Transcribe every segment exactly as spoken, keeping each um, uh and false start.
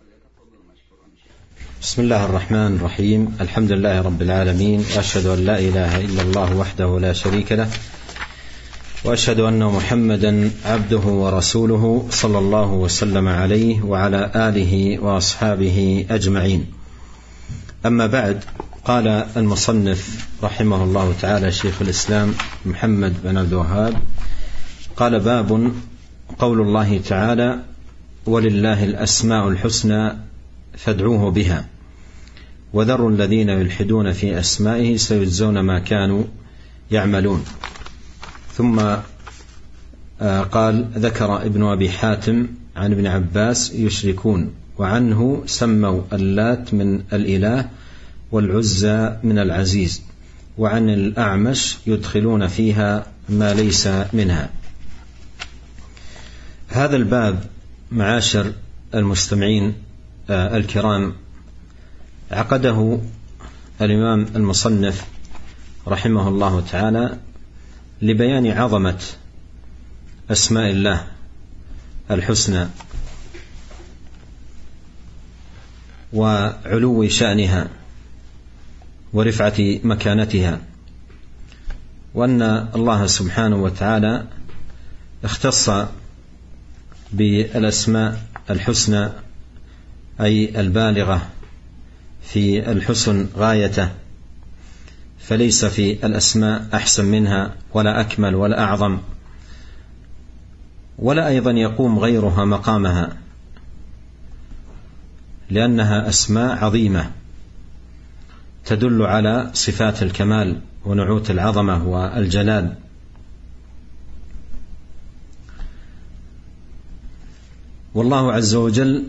بسم الله الرحمن الرحيم. الحمد لله رب العالمين، وأشهد أن لا إله إلا الله وحده لا شريك له، وأشهد أن محمدا عبده ورسوله صلى الله وسلم عليه وعلى آله وأصحابه أجمعين. أما بعد، قال المصنف رحمه الله تعالى شيخ الإسلام محمد بن عبد الوهاب، قال: باب قول الله تعالى: ولله الأسماء الحسنى فادعوه بها وذروا الذين يلحدون في أسمائه سيجزون ما كانوا يعملون. ثم قال: ذكر ابن أبي حاتم عن ابن عباس يشركون، وعنه سموا اللات من الإله والعزى من العزيز، وعن الأعمش يدخلون فيها ما ليس منها. هذا الباب معاشر المستمعين الكرام عقده الإمام المصنف رحمه الله تعالى لبيان عظمة أسماء الله الحسنى وعلو شأنها ورفعة مكانتها، وأن الله سبحانه وتعالى اختص بالأسماء الحسنى أي البالغة في الحسن غايته، فليس في الأسماء أحسن منها ولا أكمل ولا أعظم، ولا أيضا يقوم غيرها مقامها، لأنها أسماء عظيمة تدل على صفات الكمال ونعوت العظمة والجلال. والله عز وجل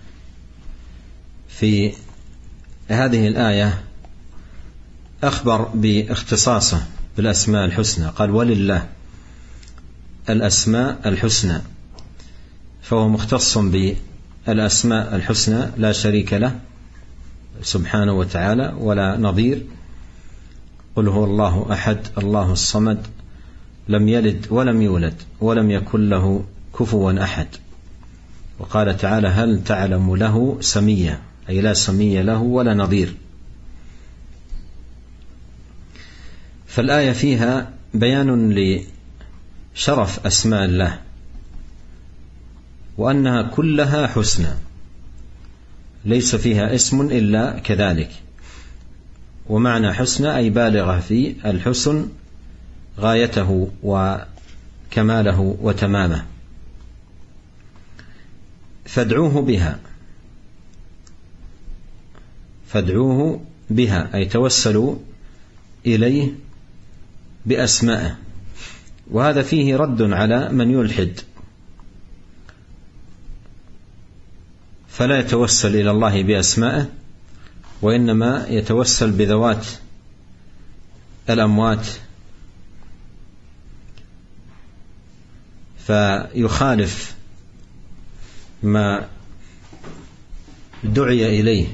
في هذه الآية أخبر باختصاصه بالأسماء الحسنى، قال: ولله الأسماء الحسنى، فهو مختص بالأسماء الحسنى لا شريك له سبحانه وتعالى ولا نظير. قل هو الله أحد الله الصمد لم يلد ولم يولد ولم يكن له كفوا أحد. وقال تعالى: هل تعلم له سميا، أي لا سمي له ولا نظير. فالآية فيها بيان لشرف أسماء الله، وأنها كلها حسنى، ليس فيها اسم إلا كذلك. ومعنى حسنى أي بالغة في الحسن غايته وكماله وتمامه. فادعوه بها، فادعوه بها أي توسلوا إليه بأسمائه. وهذا فيه رد على من يلحد، فلا يتوسل إلى الله بأسمائه، وإنما يتوسل بذوات الأموات، فيخالف ما دعي إليه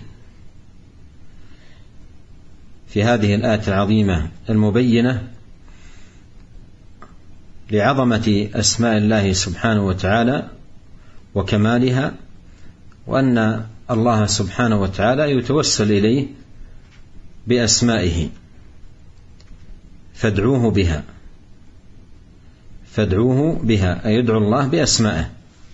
في هذه الآية العظيمة المبينة لعظمة أسماء الله سبحانه وتعالى وكمالها، وأن الله سبحانه وتعالى يتوسل إليه بأسمائه. فادعوه بها، فادعوه بها أي يدعو الله بأسمائه.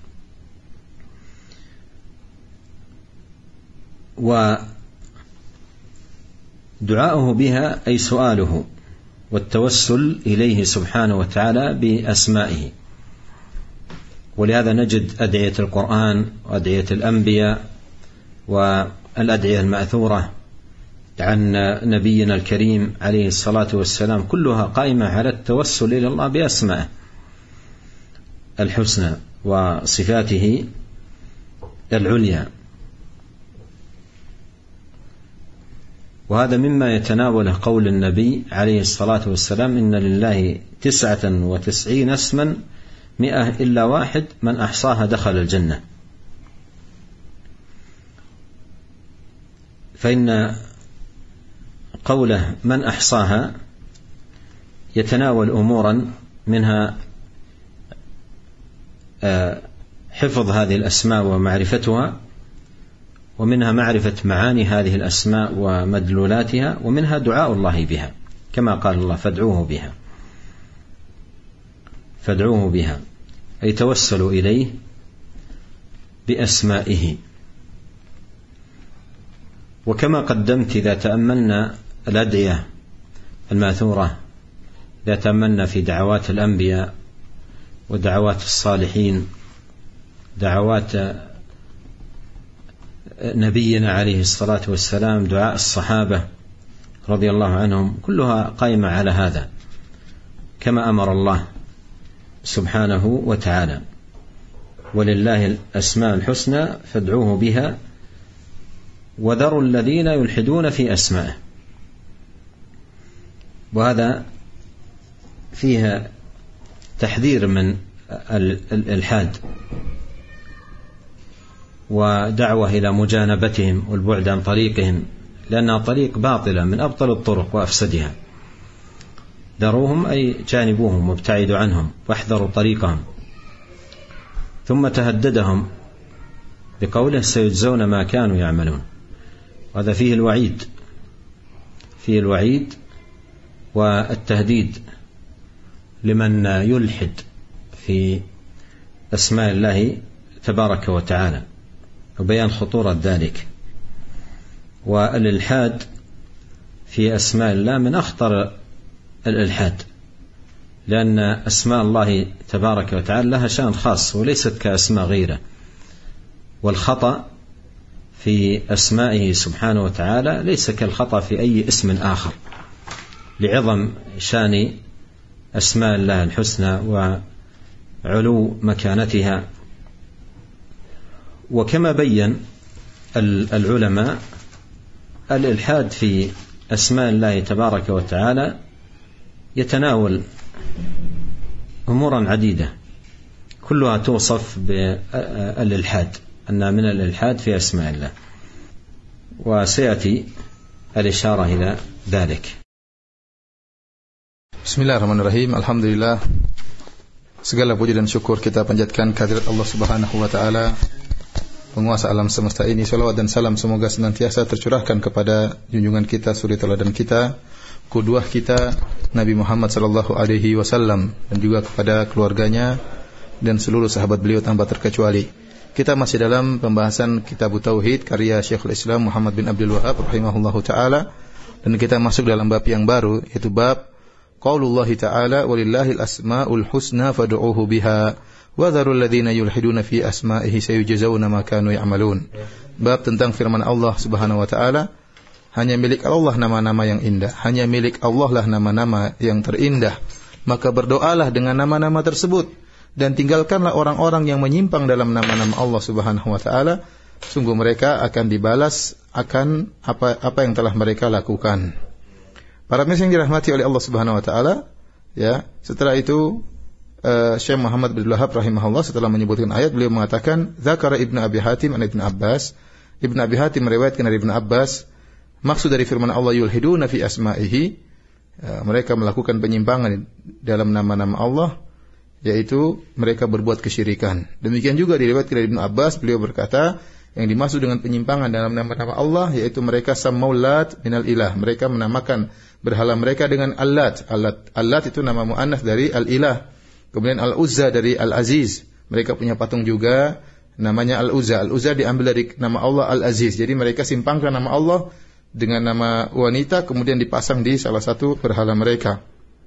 ودعاؤه بها أي سؤاله والتوسل إليه سبحانه وتعالى بأسمائه. ولهذا نجد أدعية القرآن وأدعية الأنبياء والأدعية المأثورة عن نبينا الكريم عليه الصلاة والسلام كلها قائمة على التوسل إلى الله بأسمائه الحسنى وصفاته العليا. وهذا مما يتناوله قول النبي عليه الصلاة والسلام: إن لله تسعة وتسعين اسما مئة إلا واحد من أحصاها دخل الجنة. فإن قوله من أحصاها يتناول أمورا منها حفظ هذه الأسماء ومعرفتها، ومنها معرفة معاني هذه الأسماء ومدلولاتها، ومنها دعاء الله بها كما قال الله فادعوه بها فادعوه بها أي توسلوا إليه بأسمائه. وكما قدمت إذا تأملنا الأدعية الماثورة، إذا تأملنا في دعوات الأنبياء ودعوات الصالحين، دعوات نبينا عليه الصلاة والسلام، دعاء الصحابة رضي الله عنهم، كلها قائمة على هذا كما أمر الله سبحانه وتعالى. ولله الأسماء الحسنى فادعوه بها وذروا الذين يلحدون في أسمائه. وهذا فيها تحذير من الإلحاد ودعوة إلى مجانبتهم والبعد عن طريقهم، لأنها طريق باطلة من أبطل الطرق وأفسدها. ذروهم أي جانبوهم وابتعدوا عنهم واحذروا طريقهم. ثم تهددهم بقوله سيجزون ما كانوا يعملون. وهذا فيه الوعيد فيه الوعيد والتهديد لمن يلحد في أسماء الله تبارك وتعالى، وبيان خطورة ذلك. والإلحاد في أسماء الله من أخطر الإلحاد، لأن أسماء الله تبارك وتعالى لها شأن خاص وليست كأسماء غيره. والخطأ في أسمائه سبحانه وتعالى ليس كالخطأ في أي اسم آخر، لعظم شأن أسماء الله الحسنى وعلو مكانتها. وكما بين العلماء الإلحاد في أسماء الله تبارك وتعالى يتناول أمورا عديدة كلها توصف بالإلحاد، أنها من الإلحاد في أسماء الله، وسيأتي الإشارة إلى ذلك. Bismillahirrahmanirrahim. Alhamdulillah, segala puji dan syukur kita panjatkan kehadirat Allah Subhanahu wa taala, penguasa alam semesta ini. Salawat dan salam semoga senantiasa tercurahkan kepada junjungan kita, suri teladan kita, qudwah kita, Nabi Muhammad sallallahu alaihi wasallam, dan juga kepada keluarganya dan seluruh sahabat beliau tanpa terkecuali. Kita masih dalam pembahasan Kitab Tauhid karya Syekhul Islam Muhammad bin Abdul Wahhab rahimahullahu taala, dan kita masuk dalam bab yang baru, yaitu bab qaulullah ta'ala walillahil asmaul husna fad'uuhu biha wa dharul ladzina yulhiduna fi asma'ihi sayujzauna ma kanu ya'malun. Bab tentang firman Allah Subhanahu wa taala, hanya milik Allah nama-nama yang indah, hanya milik Allah lah nama-nama yang terindah, maka berdoalah dengan nama-nama tersebut dan tinggalkanlah orang-orang yang menyimpang dalam nama-nama Allah Subhanahu wa taala, sungguh mereka akan dibalas akan apa apa yang telah mereka lakukan. Para pemirsa yang dirahmati oleh Allah Subhanahu wa taala, ya, setelah itu uh, Syekh Muhammad bin Abdul Wahhab rahimahullah setelah menyebutkan ayat, beliau mengatakan Zakara Ibnu Abi Hatim an Ibnu Abbas. Ibnu Abi Hatim meriwayatkan dari Ibnu Abbas, maksud dari firman Allah yulhiduna fi asma'ihi, ya, mereka melakukan penyimpangan dalam nama-nama Allah, yaitu mereka berbuat kesyirikan. Demikian juga diriwayatkan dari Ibnu Abbas, beliau berkata, yang dimaksud dengan penyimpangan dalam nama-nama Allah yaitu mereka sammaulat minal ilah, mereka menamakan berhala mereka dengan Allat. Allat, Allat itu nama muannats dari al-ilah. Kemudian Al-Uzza dari Al-Aziz. Mereka punya patung juga namanya Al-Uzza. Al-Uzza diambil dari nama Allah Al-Aziz. Jadi mereka simpangkan nama Allah dengan nama wanita, kemudian dipasang di salah satu berhala mereka.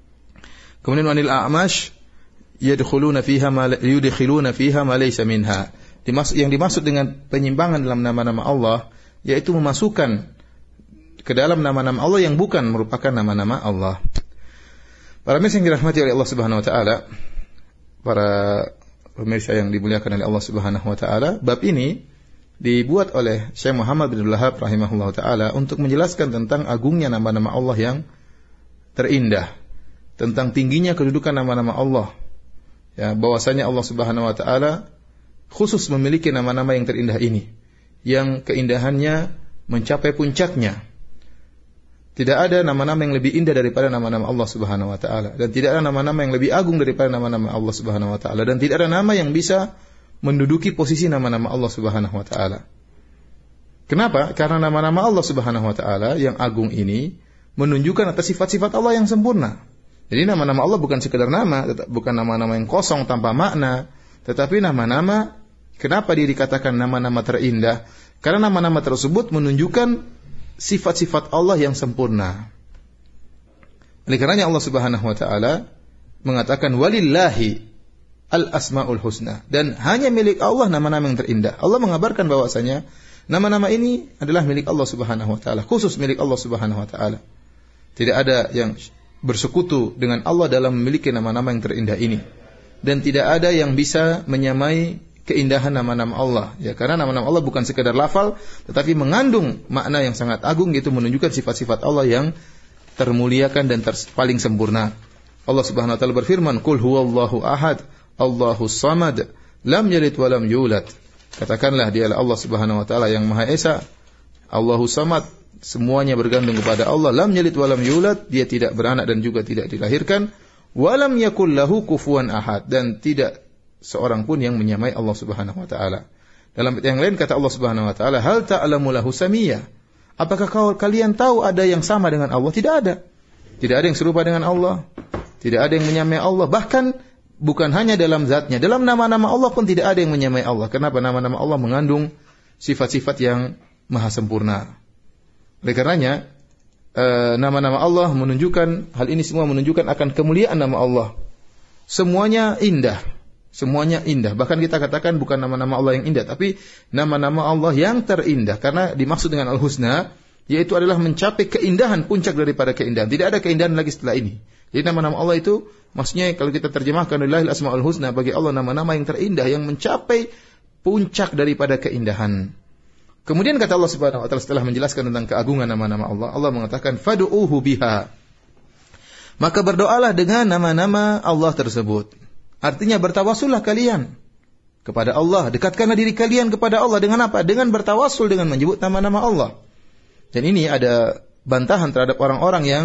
Kemudian wanil a'mash yadkhuluna fiha ma yudkhiluna fiha ma laysa minha. Dimaksud, yang dimaksud dengan penyimpangan dalam nama-nama Allah yaitu memasukkan ke dalam nama-nama Allah yang bukan merupakan nama-nama Allah. Para pemirsa yang dirahmati oleh Allah Subhanahu wa taala, para pemirsa yang dimuliakan oleh Allah Subhanahu wa taala, bab ini dibuat oleh Syekh Muhammad bin Abdul Wahhab rahimahullahu taala untuk menjelaskan tentang agungnya nama-nama Allah yang terindah, tentang tingginya kedudukan nama-nama Allah. Ya, bahwasanya Allah Subhanahu wa taala khusus memiliki nama-nama yang terindah ini, yang keindahannya mencapai puncaknya. Tidak ada nama-nama yang lebih indah daripada nama-nama Allah Subhanahu wa taala, dan tidak ada nama-nama yang lebih agung daripada nama-nama Allah Subhanahu wa taala, dan tidak ada nama yang bisa menduduki posisi nama-nama Allah Subhanahu wa taala. Kenapa? Karena nama-nama Allah Subhanahu wa taala yang agung ini menunjukkan atas sifat-sifat Allah yang sempurna. Jadi nama-nama Allah bukan sekedar nama, bukan nama-nama yang kosong tanpa makna, tetapi nama-nama, kenapa dia dikatakan nama-nama terindah? Karena nama-nama tersebut menunjukkan sifat-sifat Allah yang sempurna. Oleh karenanya Allah Subhanahu wa taala mengatakan walillahi al-asmaul husna, dan hanya milik Allah nama-nama yang terindah. Allah mengabarkan bahwasanya nama-nama ini adalah milik Allah Subhanahu wa taala, khusus milik Allah Subhanahu wa taala. Tidak ada yang bersekutu dengan Allah dalam memiliki nama-nama yang terindah ini, dan tidak ada yang bisa menyamai keindahan nama-nama Allah, ya, karena nama-nama Allah bukan sekedar lafal tetapi mengandung makna yang sangat agung, yaitu menunjukkan sifat-sifat Allah yang termuliakan dan ter- paling sempurna. Allah Subhanahu wa taala berfirman, "Qul huwallahu ahad, Allahus samad, lam yalid wa lam yulad." Katakanlah, dialah Allah Subhanahu wa taala yang Maha Esa, Allahus samad, semuanya bergantung kepada Allah, lam yalid wa lam yulad, dia tidak beranak dan juga tidak dilahirkan, wa lam yakul lahu kufuwan ahad, dan tidak seorang pun yang menyamai Allah Subhanahu wa taala. Dalam ayat yang lain kata Allah Subhanahu wa taala, hal ta'lamu lahu samiyya? Apakah kau, kalian tahu ada yang sama dengan Allah? Tidak ada. Tidak ada yang serupa dengan Allah. Tidak ada yang menyamai Allah. Bahkan bukan hanya dalam zatnya, dalam nama-nama Allah pun tidak ada yang menyamai Allah. Kenapa? Nama-nama Allah mengandung sifat-sifat yang maha sempurna. Oleh karenanya, e, nama-nama Allah menunjukkan, hal ini semua menunjukkan akan kemuliaan nama Allah. Semuanya indah. Semuanya indah. Bahkan kita katakan bukan nama-nama Allah yang indah, tapi nama-nama Allah yang terindah. Karena dimaksud dengan Al-Husna, yaitu adalah mencapai keindahan, puncak daripada keindahan. Tidak ada keindahan lagi setelah ini. Jadi nama-nama Allah itu, maksudnya kalau kita terjemahkan, Lillahil Asma'ul Husna, bagi Allah nama-nama yang terindah, yang mencapai puncak daripada keindahan. Kemudian kata Allah Subhanahu wa taala setelah menjelaskan tentang keagungan nama-nama Allah, Allah mengatakan, "Fad'uuhu biha." Maka berdoalah dengan nama-nama Allah tersebut. Artinya bertawasullah kalian kepada Allah, dekatkanlah diri kalian kepada Allah dengan apa? Dengan bertawasul, dengan menyebut nama-nama Allah. Dan ini ada bantahan terhadap orang-orang yang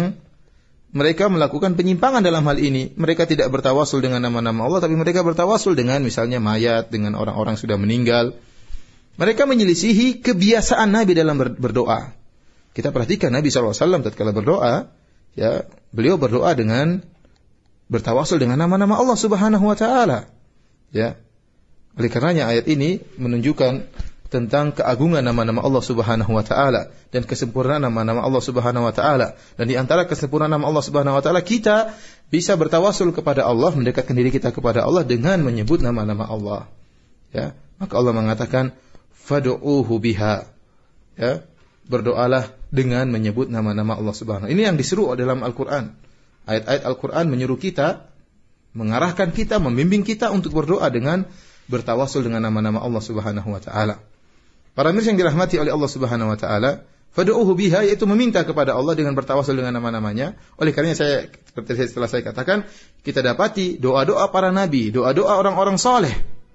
mereka melakukan penyimpangan dalam hal ini. Mereka tidak bertawasul dengan nama-nama Allah, tapi mereka bertawasul dengan misalnya mayat, dengan orang-orang sudah meninggal. Mereka menyelisihi kebiasaan Nabi dalam berdoa. Kita perhatikan Nabi shallallahu alaihi wasallam tatkala berdoa, ya, beliau berdoa dengan bertawasul dengan nama-nama Allah Subhanahu wa taala. Ya. Oleh karenanya ayat ini menunjukkan tentang keagungan nama-nama Allah Subhanahu wa taala dan kesempurnaan nama-nama Allah Subhanahu wa taala. Dan di antara kesempurnaan nama Allah Subhanahu wa taala, kita bisa bertawasul kepada Allah, mendekatkan diri kita kepada Allah dengan menyebut nama-nama Allah. Ya. Maka Allah mengatakan, "Fad'uuhu biha." Ya. Berdoalah dengan menyebut nama-nama Allah Subhanahu wa taala. Ini yang diseru dalam Al-Qur'an. Ayat-ayat Al-Quran menyuruh kita, mengarahkan kita, membimbing kita untuk berdoa dengan bertawasul dengan nama-nama Allah Subhanahu wa taala. Para mirsa yang dirahmati oleh Allah Subhanahu wa taala, fad'uuhu biha, yaitu meminta kepada Allah dengan bertawasul dengan nama-namanya. Oleh karenanya saya, seperti setelah saya katakan, kita dapati doa-doa para nabi, doa-doa orang-orang saleh,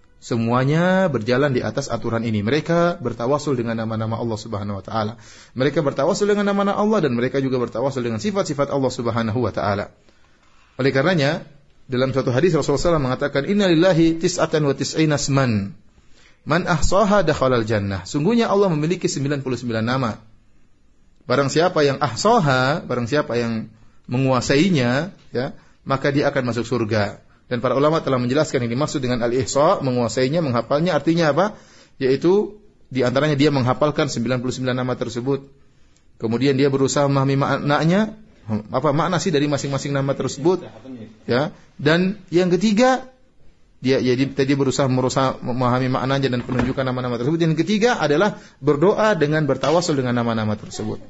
semuanya berjalan di atas aturan ini. Mereka bertawasul dengan nama-nama Allah Subhanahu wa taala. Mereka bertawasul dengan nama-nama Allah, dan mereka juga bertawasul dengan sifat-sifat Allah Subhanahu wa taala. Oleh karenanya, dalam suatu hadis Rasulullah shallallahu alaihi wasallam mengatakan, "Inna lillahi tis'atan wa tis'ina asman. Man ahsaha dakhalal jannah." Sungguhnya Allah memiliki sembilan puluh sembilan nama. Barang siapa yang ahsaha, barang siapa yang menguasainya, ya, maka dia akan masuk surga. Dan para ulama telah menjelaskan yang dimaksud dengan al-ihsa, menguasainya, menghafalnya, artinya apa? Yaitu di antaranya dia menghafalkan sembilan puluh sembilan nama tersebut. Kemudian dia berusaha memahami maknanya, apa makna sih dari masing-masing nama tersebut? Ya. Dan yang ketiga, dia jadi tadi berusaha berusaha memahami maknanya dan penunjukan nama-nama tersebut. Dan yang ketiga adalah berdoa dengan bertawasul dengan nama-nama tersebut.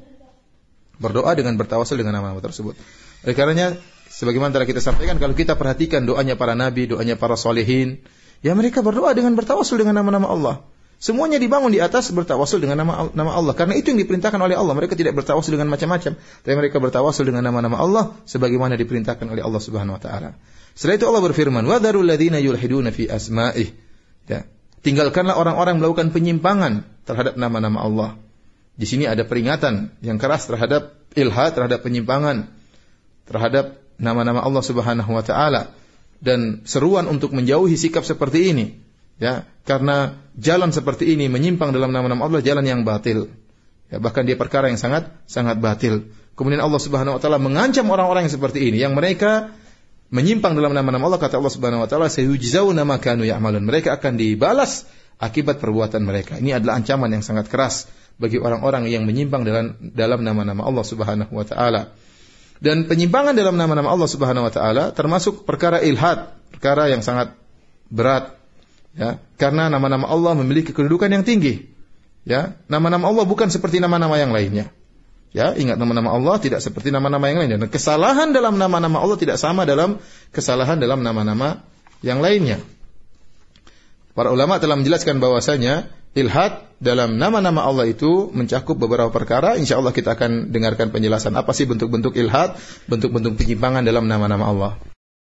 Berdoa dengan bertawasul dengan nama-nama tersebut. Oleh karenanya, sebagaimana telah kita sampaikan, kalau kita perhatikan doanya para nabi, doanya para solehin, ya mereka berdoa dengan bertawasul dengan nama-nama Allah. Semuanya dibangun di atas bertawasul dengan nama, nama Allah. Karena itu yang diperintahkan oleh Allah. Mereka tidak bertawasul dengan macam-macam, tapi mereka bertawasul dengan nama-nama Allah sebagaimana diperintahkan oleh Allah Subhanahu wa taala. Setelah itu Allah berfirman, "Wa dzarul ladzina yulhiduna fi asma'ih." Ya, tinggalkanlah orang-orang melakukan penyimpangan terhadap nama-nama Allah. Di sini ada peringatan yang keras terhadap ilhad, terhadap penyimpangan terhadap nama-nama Allah Subhanahu wa taala, dan seruan untuk menjauhi sikap seperti ini. Ya, karena jalan seperti ini menyimpang dalam nama-nama Allah jalan yang batil. Ya, bahkan dia perkara yang sangat sangat batil. Kemudian Allah Subhanahu wa taala mengancam orang-orang yang seperti ini yang mereka menyimpang dalam nama-nama Allah. Kata Allah Subhanahu wa taala, sayujzauna ma kanu ya'malun. Mereka akan dibalas akibat perbuatan mereka. Ini adalah ancaman yang sangat keras bagi orang-orang yang menyimpang dalam dalam nama-nama Allah Subhanahu wa taala. Dan penyimpangan dalam nama-nama Allah Subhanahu wa taala termasuk perkara ilhad, perkara yang sangat berat. Ya, karena nama-nama Allah memiliki kedudukan yang tinggi. Ya, nama-nama Allah bukan seperti nama-nama yang lainnya. Ya, ingat nama-nama Allah tidak seperti nama-nama yang lainnya. Dan kesalahan dalam nama-nama Allah tidak sama dalam kesalahan dalam nama-nama yang lainnya. Para ulama telah menjelaskan bahwasanya ilhad dalam nama-nama Allah itu mencakup beberapa perkara. Insyaallah kita akan dengarkan penjelasan apa sih bentuk-bentuk ilhad, bentuk-bentuk penyimpangan dalam nama-nama Allah.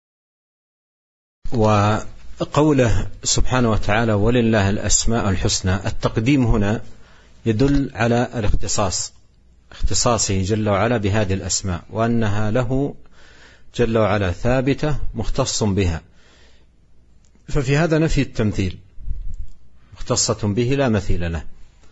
Wa قوله سبحانه وتعالى ولله الأسماء الحسنى التقديم هنا يدل على الاختصاص اختصاصه جل وعلا بهذه الأسماء وأنها له جل وعلا ثابتة مختص بها ففي هذا نفي التمثيل مختصة به لا مثيل له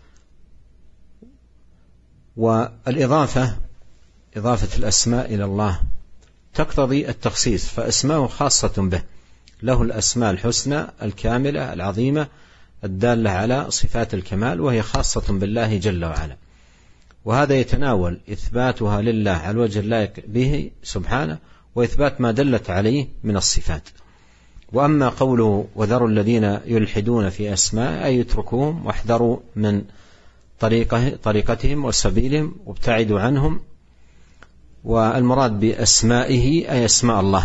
والإضافة إضافة الأسماء إلى الله تقتضي التخصيص فأسماء خاصة به له الأسماء الحسنى الكاملة العظيمة الدالة على صفات الكمال وهي خاصة بالله جل وعلا وهذا يتناول إثباتها لله على الوجه اللائق به سبحانه وإثبات ما دلت عليه من الصفات وأما قوله وذروا الذين يلحدون في أسماء أي يتركوهم واحذروا من طريقه طريقتهم وسبيلهم وابتعدوا عنهم والمراد بأسمائه أي أسماء الله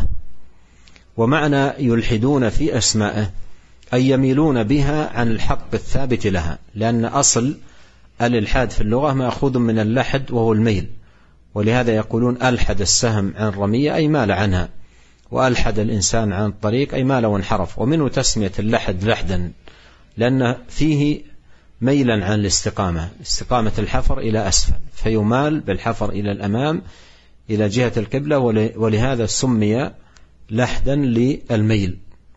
ومعنى يلحدون في أسمائه أي يميلون بها عن الحق الثابت لها لأن أصل الإلحاد في اللغة مأخوذ من اللحد وهو الميل ولهذا يقولون ألحد السهم عن الرمية أي مال عنها وألحد الإنسان عن الطريق أي مال وانحرف ومنه تسمية اللحد لحدا لأن فيه ميلا عن الاستقامة استقامة الحفر إلى أسفل فيمال بالحفر إلى الأمام إلى جهة القبلة ولهذا سمي lahdan li al-mail.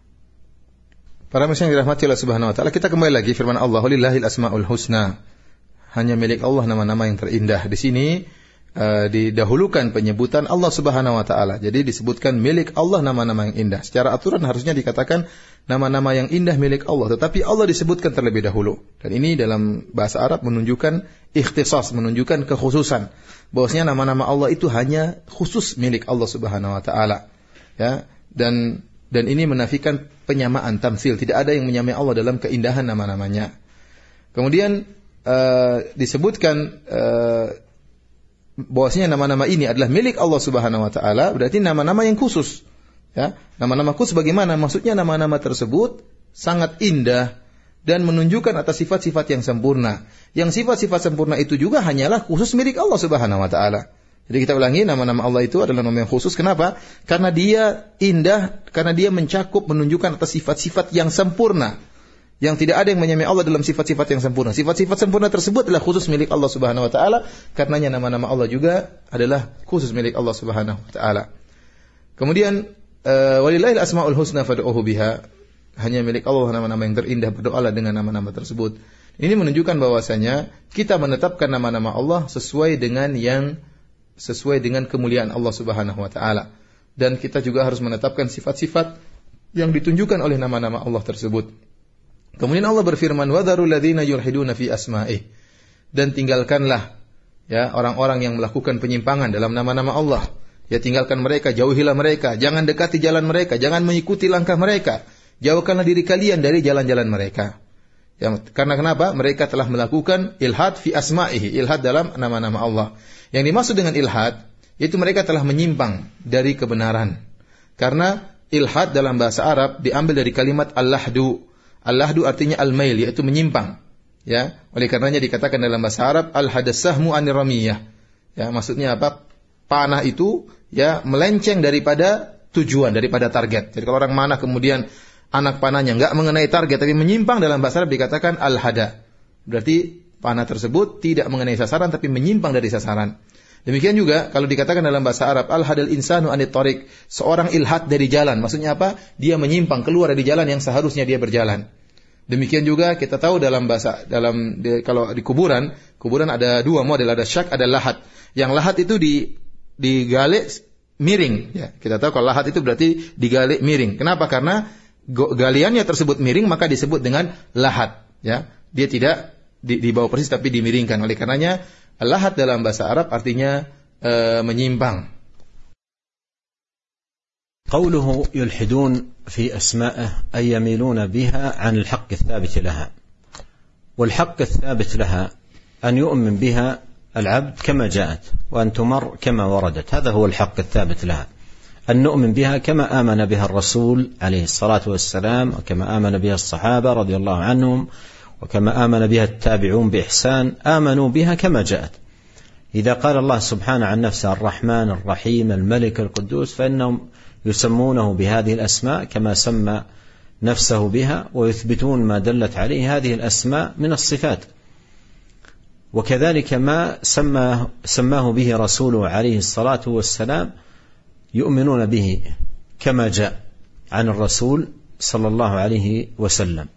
Para muslimin yang dirahmati Allah Subhanahu wa taala, kita kembali lagi firman Allah, "Walillahil asmaul husna." Hanya milik Allah nama-nama yang terindah. Di sini uh, didahulukan penyebutan Allah Subhanahu wa taala. Jadi disebutkan milik Allah nama-nama yang indah. Secara aturan harusnya dikatakan nama-nama yang indah milik Allah, tetapi Allah disebutkan terlebih dahulu. Dan ini dalam bahasa Arab menunjukkan ikhtisas, menunjukkan kekhususan. Bahwasanya nama-nama Allah itu hanya khusus milik Allah Subhanahu wa taala. Ya, dan dan ini menafikan penyamaan tamtsil, tidak ada yang menyamai Allah dalam keindahan nama-namanya. Kemudian uh, disebutkan uh, bahwasanya nama-nama ini adalah milik Allah Subhanahu wa taala, berarti nama-nama yang khusus. Ya, nama-nama khusus bagaimana? Maksudnya nama-nama tersebut sangat indah dan menunjukkan atas sifat-sifat yang sempurna. Yang sifat-sifat sempurna itu juga hanyalah khusus milik Allah Subhanahu wa taala. Jadi kita ulangi, nama-nama Allah itu adalah nama yang khusus. Kenapa? Karena dia indah, karena dia mencakup, menunjukkan atas sifat-sifat yang sempurna. Yang tidak ada yang menyamai Allah dalam sifat-sifat yang sempurna. Sifat-sifat sempurna tersebut adalah khusus milik Allah Subhanahu wa taala, karenanya nama-nama Allah juga adalah khusus milik Allah Subhanahu wa taala. Kemudian uh, walillahil asmaul husna fad'uhu biha. Hanya milik Allah nama-nama yang terindah, berdoalah dengan nama-nama tersebut. Ini menunjukkan bahwasanya kita menetapkan nama-nama Allah sesuai dengan yang sesuai dengan kemuliaan Allah Subhanahu wa taala. Dan kita juga harus menetapkan sifat-sifat yang ditunjukkan oleh nama-nama Allah tersebut. Kemudian Allah berfirman, "Wadharul ladzina yulhiduna fi asma'ih." Dan tinggalkanlah ya orang-orang yang melakukan penyimpangan dalam nama-nama Allah. Ya, tinggalkan mereka, jauhilah mereka, jangan dekati jalan mereka, jangan mengikuti langkah mereka. Jauhkanlah diri kalian dari jalan-jalan mereka. Ya, karena kenapa? Mereka telah melakukan ilhad fi asma'ihi, ilhad dalam nama-nama Allah. Yang dimaksud dengan ilhad, yaitu mereka telah menyimpang dari kebenaran. Karena ilhad dalam bahasa Arab diambil dari kalimat al-lahdu. Al-lahdu artinya al-mail, yaitu menyimpang. Ya, oleh karenanya dikatakan dalam bahasa Arab al-hadassahmu anir ramiyah. Ya, maksudnya apa? Panah itu ya melenceng daripada tujuan, daripada target. Jadi kalau orang mana kemudian anak panahnya enggak mengenai target tapi menyimpang, dalam bahasa Arab dikatakan al-hada. Berarti panah tersebut tidak mengenai sasaran tapi menyimpang dari sasaran. Demikian juga kalau dikatakan dalam bahasa Arab al-hadal insanu anit tariq, seorang ilhad dari jalan. Maksudnya apa? Dia menyimpang keluar dari jalan yang seharusnya dia berjalan. Demikian juga kita tahu dalam bahasa dalam di, kalau di kuburan, kuburan ada dua model, ada syak, ada lahat. Yang lahat itu di digali miring, ya. Kita tahu kalau lahat itu berarti digali miring. Kenapa? Karena galiannya tersebut miring, maka disebut dengan lahat, ya. Dia tidak di, di bawah persis tapi dimiringkan. Oleh karenanya lahat dalam bahasa Arab artinya e, menyimpang. قوله يلحدون في أسمائه أي يميلون بها عن الحق الثابت لها، والحق الثابت لها أن يؤمن بها العبد كما جاءت وأن تمر كما وردت، هذا هو الحق الثابت لها، أن نؤمن بها كما آمن بها الرسول عليه الصلاة والسلام، وكما آمن بها الصحابة رضي الله عنهم، وكما آمن بها التابعون بإحسان، آمنوا بها كما جاءت. إذا قال الله سبحانه عن نفسه الرحمن الرحيم الملك القدوس فإنهم يسمونه بهذه الأسماء كما سمى نفسه بها، ويثبتون ما دلت عليه هذه الأسماء من الصفات. وكذلك ما سماه, سماه به رسوله عليه الصلاة والسلام يؤمنون به كما جاء عن الرسول صلى الله عليه وسلم.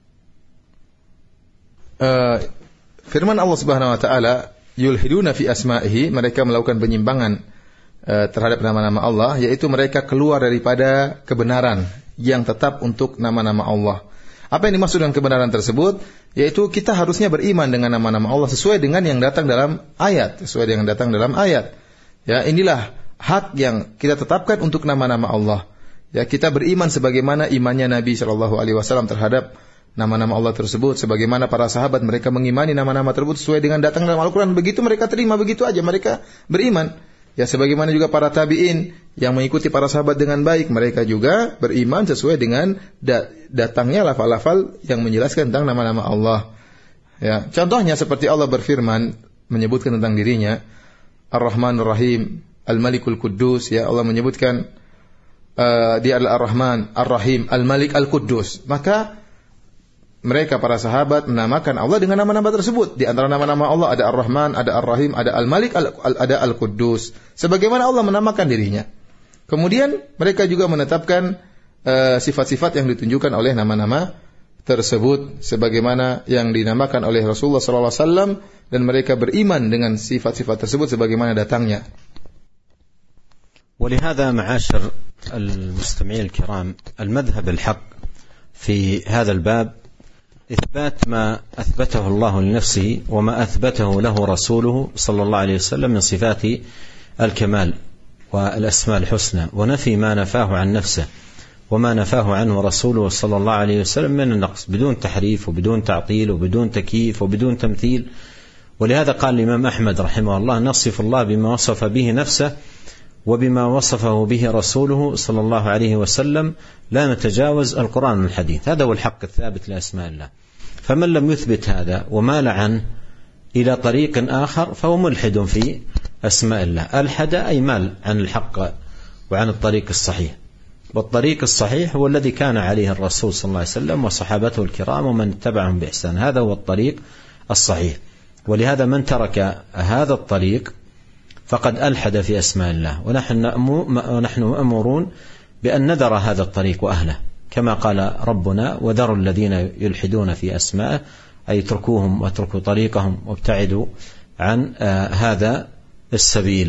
uh, Firman Allah Subhanahu wa taala, yulhiduna fi asma'ihi, mereka melakukan penyimpangan terhadap nama-nama Allah, yaitu mereka keluar daripada kebenaran yang tetap untuk nama-nama Allah. Apa yang dimaksud dengan kebenaran tersebut? Yaitu kita harusnya beriman dengan nama-nama Allah sesuai dengan yang datang dalam ayat, sesuai dengan yang datang dalam ayat. Ya, inilah hak yang kita tetapkan untuk nama-nama Allah. Ya, kita beriman sebagaimana imannya Nabi shallallahu alaihi wasallam terhadap nama-nama Allah tersebut, sebagaimana para sahabat mereka mengimani nama-nama tersebut sesuai dengan datang dalam Al-Quran. Begitu mereka terima, begitu aja mereka beriman. Ya, sebagaimana juga para tabi'in yang mengikuti para sahabat dengan baik, mereka juga beriman sesuai dengan datangnya lafal-lafal yang menjelaskan tentang nama-nama Allah. Ya, contohnya seperti Allah berfirman menyebutkan tentang dirinya, Ar-Rahmanur Rahim, Al-Malikul Quddus, ya, Allah menyebutkan uh, dia adalah Ar-Rahman, Ar-Rahim, Al-Malik, Al-Quddus. Maka mereka para sahabat menamakan Allah dengan nama-nama tersebut. Di antara nama-nama Allah ada Ar-Rahman, ada Ar-Rahim, ada Al-Malik, ada Al-Quddus. Sebagaimana Allah menamakan dirinya. Kemudian mereka juga menetapkan uh, sifat-sifat yang ditunjukkan oleh nama-nama tersebut, sebagaimana yang dinamakan oleh Rasulullah sallallahu alaihi wasallam, dan mereka beriman dengan sifat-sifat tersebut sebagaimana datangnya. ولهذا معاشر المستمعين الكرام، المذهب الحق في هذا الباب إثبات ما أثبته الله لنفسه وما أثبته له رسوله صلى الله عليه وسلم من صفات الكمال والأسماء الحسنى، ونفي ما نفاه عن نفسه وما نفاه عنه رسوله صلى الله عليه وسلم من النقص، بدون تحريف وبدون تعطيل وبدون تكييف وبدون تمثيل. ولهذا قال الإمام أحمد رحمه الله نصف الله بما وصف به نفسه وبما وصفه به رسوله صلى الله عليه وسلم، لا نتجاوز القرآن والحديث. هذا هو الحق الثابت لأسماء الله. فمن لم يثبت هذا ومال عنه إلى طريق آخر فهو ملحد في أسماء الله. ألحد أي مال عن الحق وعن الطريق الصحيح، والطريق الصحيح هو الذي كان عليه الرسول صلى الله عليه وسلم وصحابته الكرام ومن تبعهم بإحسان، هذا هو الطريق الصحيح. ولهذا من ترك هذا الطريق فقد ألحد في أسماء الله، ونحن مأمورون بأن نذر هذا الطريق وأهله، كما قال ربنا وذروا الذين يلحدون في أسمائه، أي اتركوهم واتركوا طريقهم وابتعدوا عن هذا السبيل.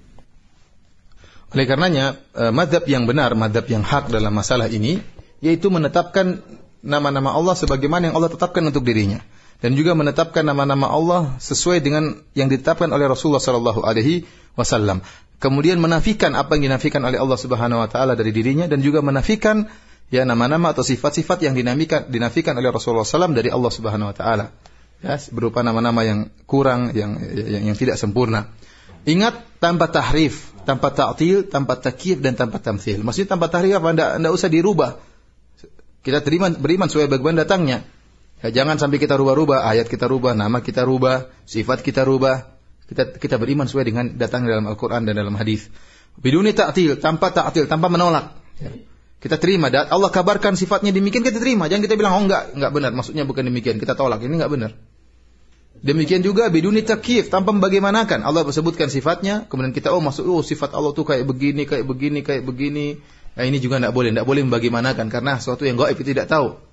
Oleh karenanya, mazhab yang benar, mazhab yang hak dalam masalah ini, yaitu menetapkan nama-nama Allah sebagaimana yang Allah tetapkan untuk dirinya, dan juga menetapkan nama-nama Allah sesuai dengan yang ditetapkan oleh Rasulullah sallallahu alaihi wasallam. Kemudian menafikan apa yang dinafikan oleh Allah Subhanahu wa taala dari dirinya, dan juga menafikan ya nama-nama atau sifat-sifat yang dinafikan dinafikan oleh Rasulullah sallallahu alaihi wasallam dari Allah Subhanahu wa taala. Ya, berupa nama-nama yang kurang, yang yang, yang tidak sempurna. Ingat, tanpa tahrif, tanpa ta'til, tanpa takyif, dan tanpa tamtsil. Maksudnya tanpa tahrif apa? Enggak, enggak usah dirubah. Kita terima beriman sesuai bagaimana datangnya. Ya, jangan sampai kita rubah-rubah, ayat kita rubah, nama kita rubah, sifat kita rubah. Kita kita beriman sesuai dengan datang dalam Al-Quran dan dalam hadis. Biduni ta'til, tanpa ta'til, tanpa menolak. Ya. Kita terima, Allah kabarkan sifatnya demikian, kita terima. Jangan kita bilang, oh enggak, enggak benar, maksudnya bukan demikian. Kita tolak, ini enggak benar. Demikian juga biduni takyif, tanpa membagaimanakan. Allah sebutkan sifatnya, kemudian kita, oh maksud, oh sifat Allah tuh kayak begini, kayak begini, kayak begini. Nah, ini juga enggak boleh, enggak boleh membagaimanakan, karena sesuatu yang gaib kita tidak tahu.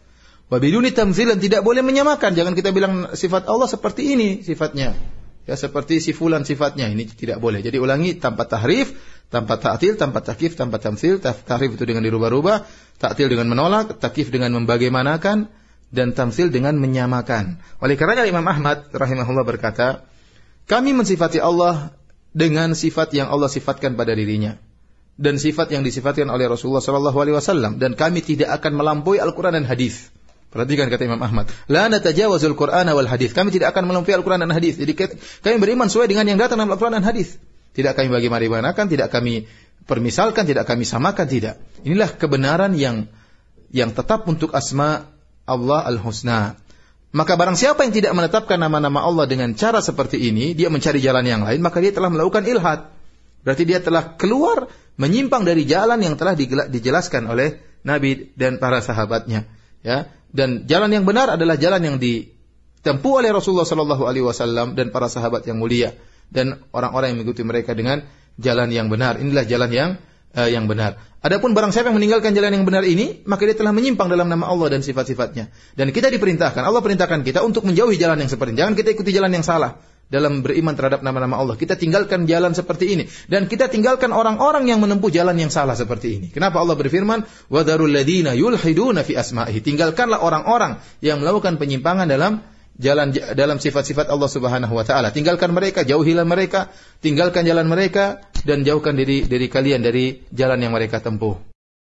Wa biduni tamtsil, tidak boleh menyamakan. Jangan kita bilang sifat Allah seperti ini sifatnya. Ya, seperti si fulan sifatnya. Ini tidak boleh. Jadi ulangi, tanpa tahrif, tanpa ta'til, tanpa takyif, tanpa tamtsil. Tahrif itu dengan dirubah-rubah, ta'til dengan menolak, takyif dengan membagaimanakan, dan tamtsil dengan menyamakan. Oleh karenanya Imam Ahmad rahimahullah berkata, kami mensifati Allah dengan sifat yang Allah sifatkan pada dirinya dan sifat yang disifatkan oleh Rasulullah sallallahu alaihi wasallam, dan kami tidak akan melampaui Al-Qur'an dan hadis. Perhatikan kata Imam Ahmad, la natajawazul Qur'ana wal hadis. Kami tidak akan melampaui Al-Qur'an dan hadis. Jadi kami beriman sesuai dengan yang datang dalam Al-Qur'an dan hadis. Tidak kami bagaimanakan, tidak kami permisalkan, tidak kami samakan, tidak. Inilah kebenaran yang yang tetap untuk asma Allah Al-Husna. Maka barang siapa yang tidak menetapkan nama-nama Allah dengan cara seperti ini, dia mencari jalan yang lain, maka dia telah melakukan ilhad. Berarti dia telah keluar, menyimpang dari jalan yang telah dijelaskan oleh Nabi dan para sahabatnya. Ya, dan jalan yang benar adalah jalan yang ditempuh oleh Rasulullah sallallahu alaihi wasallam dan para sahabat yang mulia, dan orang-orang yang mengikuti mereka dengan jalan yang benar. Inilah jalan yang uh, yang benar. Adapun barang siapa yang meninggalkan jalan yang benar ini, maka dia telah menyimpang dalam nama Allah dan sifat-sifatnya. Dan kita diperintahkan, Allah perintahkan kita untuk menjauhi jalan yang seperti ini. Jangan kita ikuti jalan yang salah dalam beriman terhadap nama-nama Allah. Kita tinggalkan jalan seperti ini, dan kita tinggalkan orang-orang yang menempuh jalan yang salah seperti ini. Kenapa Allah berfirman, "Wa dzarul ladzina yulhiduna fi asma'ihi." Tinggalkanlah orang-orang yang melakukan penyimpangan dalam jalan dalam sifat-sifat Allah Subhanahu wa taala. Tinggalkan mereka, jauhilah mereka, tinggalkan jalan mereka, dan jauhkan diri dari kalian dari jalan yang mereka tempuh.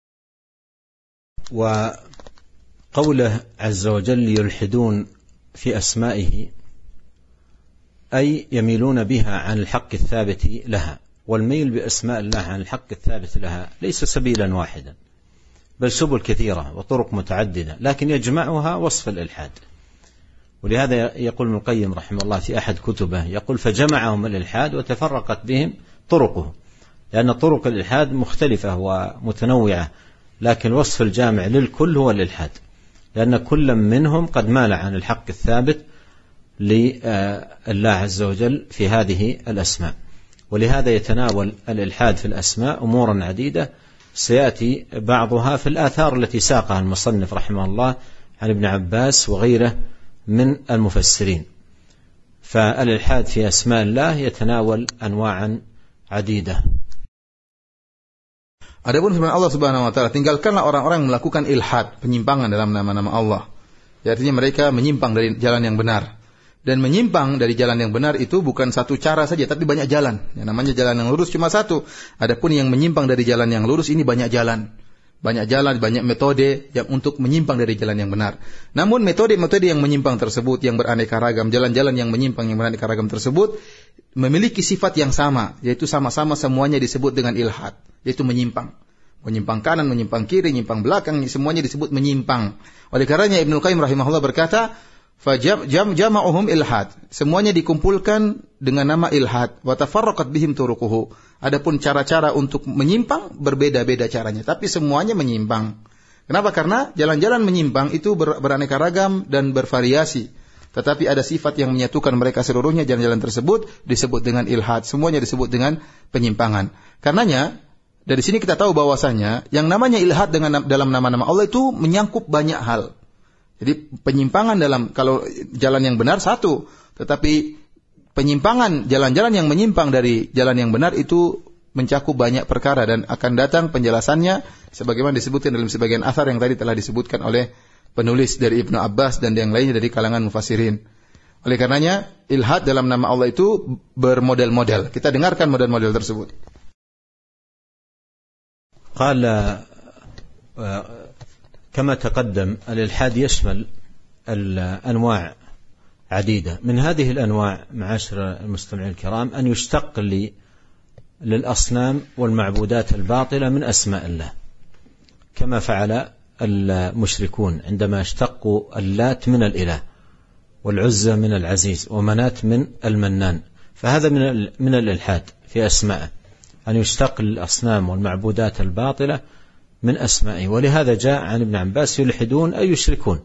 Wa qawluhu azza wa jalla yulhidun fi asma'ihi ay yamiluna biha 'an al-haqq ath-thabit laha. والميل بأسماء الله عن الحق الثابت لها ليس سبيلا واحدا بل سبل كثيرة وطرق متعددة، لكن يجمعها وصف الإلحاد. ولهذا يقول ابن القيم رحمه الله في أحد كتبه، يقول فجمعهم الإلحاد وتفرقت بهم طرقه، لأن طرق الإلحاد مختلفة ومتنوعة، لكن وصف الجامع للكل هو الإلحاد، لأن كل منهم قد مال عن الحق الثابت لله عز وجل في هذه الأسماء. ولهذا يتناول الإلحاد في الأسماء أمورا عديدة سيأتي بعضها في الآثار التي ساقها المصنف رحمه الله عن ابن عباس وغيره من المفسرين. فالإلحاد في أسماء الله يتناول أنواعا عديدة. Adapun firman Allah Subhanahu wa taala, tinggalkanlah orang-orang yang melakukan ilhad, penyimpangan dalam nama-nama Allah. Ya, artinya mereka menyimpang dari jalan yang benar. Dan menyimpang dari jalan yang benar itu bukan satu cara saja, tapi banyak jalan. Yang namanya jalan yang lurus cuma satu. Adapun yang menyimpang dari jalan yang lurus ini banyak jalan. Banyak jalan, banyak metode yang untuk menyimpang dari jalan yang benar. Namun metode-metode yang menyimpang tersebut, yang beraneka ragam, jalan-jalan yang menyimpang yang beraneka ragam tersebut memiliki sifat yang sama, yaitu sama-sama semuanya disebut dengan ilhad, yaitu menyimpang. Menyimpang kanan, menyimpang kiri, menyimpang belakang, semuanya disebut menyimpang. Oleh karenanya Ibnu Qayyim rahimahullah berkata, fajam jam jama'uhum ilhad. Semuanya dikumpulkan dengan nama ilhad. Wa tafarraqat bihim turuquhu. Adapun cara-cara untuk menyimpang berbeda-beda caranya, tapi semuanya menyimpang. Kenapa? Karena jalan-jalan menyimpang itu ber, beraneka ragam dan bervariasi. Tetapi ada sifat yang menyatukan mereka seluruhnya. Jalan-jalan tersebut disebut dengan ilhad. Semuanya disebut dengan penyimpangan. Karenanya dari sini kita tahu bahwasanya yang namanya ilhad dengan dalam nama-nama Allah itu menyangkup banyak hal. Jadi penyimpangan dalam, kalau jalan yang benar satu, tetapi penyimpangan, jalan-jalan yang menyimpang dari jalan yang benar itu mencakup banyak perkara, dan akan datang penjelasannya sebagaimana disebutkan dalam sebagian athar yang tadi telah disebutkan oleh penulis dari Ibnu Abbas dan yang lainnya dari kalangan mufassirin. Oleh karenanya ilhad dalam nama Allah itu bermodel-model. Kita dengarkan model-model tersebut. Qala كما تقدم الإلحاد يشمل الأنواع عديدة. من هذه الأنواع معاشر المستمعين الكرام أن يشتق للأصنام والمعبودات الباطلة من أسماء الله، كما فعل المشركون عندما اشتقوا اللات من الإله والعزى من العزيز ومنات من المنان. فهذا من من الإلحاد في أسمائه، أن يشتق للأصنام والمعبودات الباطلة من أسمائه. ولهذا جاء عن ابن عباس يلحدون أي يشركون.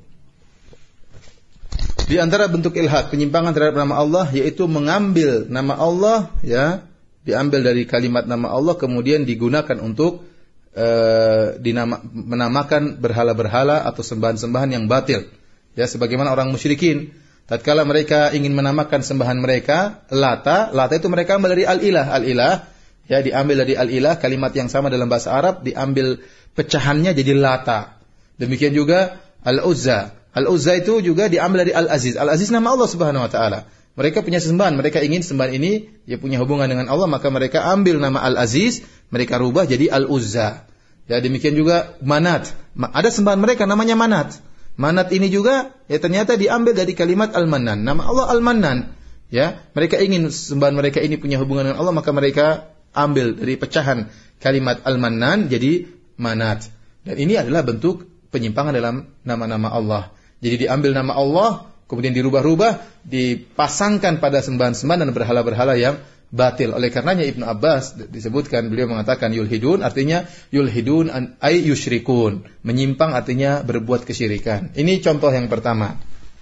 Di antara bentuk ilhad, penyimpangan terhadap nama Allah, yaitu mengambil nama Allah, ya, diambil dari kalimat nama Allah kemudian digunakan untuk uh, dinama, menamakan berhala-berhala atau sembahan-sembahan yang batil. Ya, sebagaimana orang musyrikin, tatkala mereka ingin menamakan sembahan mereka Lata, Lata itu mereka ambil dari al-ilah, al-ilah ya diambil dari al-ilah, kalimat yang sama dalam bahasa Arab, diambil pecahannya jadi Lata. Demikian juga al-Uzza. Al-Uzza itu juga diambil dari al-Aziz. Al-Aziz nama Allah Subhanahu wa taala. Mereka punya sembahan, mereka ingin sembahan ini dia punya hubungan dengan Allah, maka mereka ambil nama Al-Aziz, mereka rubah jadi Al-Uzza. Ya, demikian juga Manat. Ada sembahan mereka namanya Manat. Manat ini juga ya ternyata diambil dari kalimat Al-Mannan. Nama Allah Al-Mannan. Ya, mereka ingin sembahan mereka ini punya hubungan dengan Allah, maka mereka ambil dari pecahan kalimat Al-Mannan jadi Manat. Dan ini adalah bentuk penyimpangan dalam nama-nama Allah. Jadi diambil nama Allah, kemudian dirubah-rubah, dipasangkan pada sembahan-sembahan dan berhala-berhala yang batil. Oleh karenanya Ibnu Abbas disebutkan, beliau mengatakan yulhidun artinya yulhidun ay yusyrikun, menyimpang artinya berbuat kesyirikan. Ini contoh yang pertama.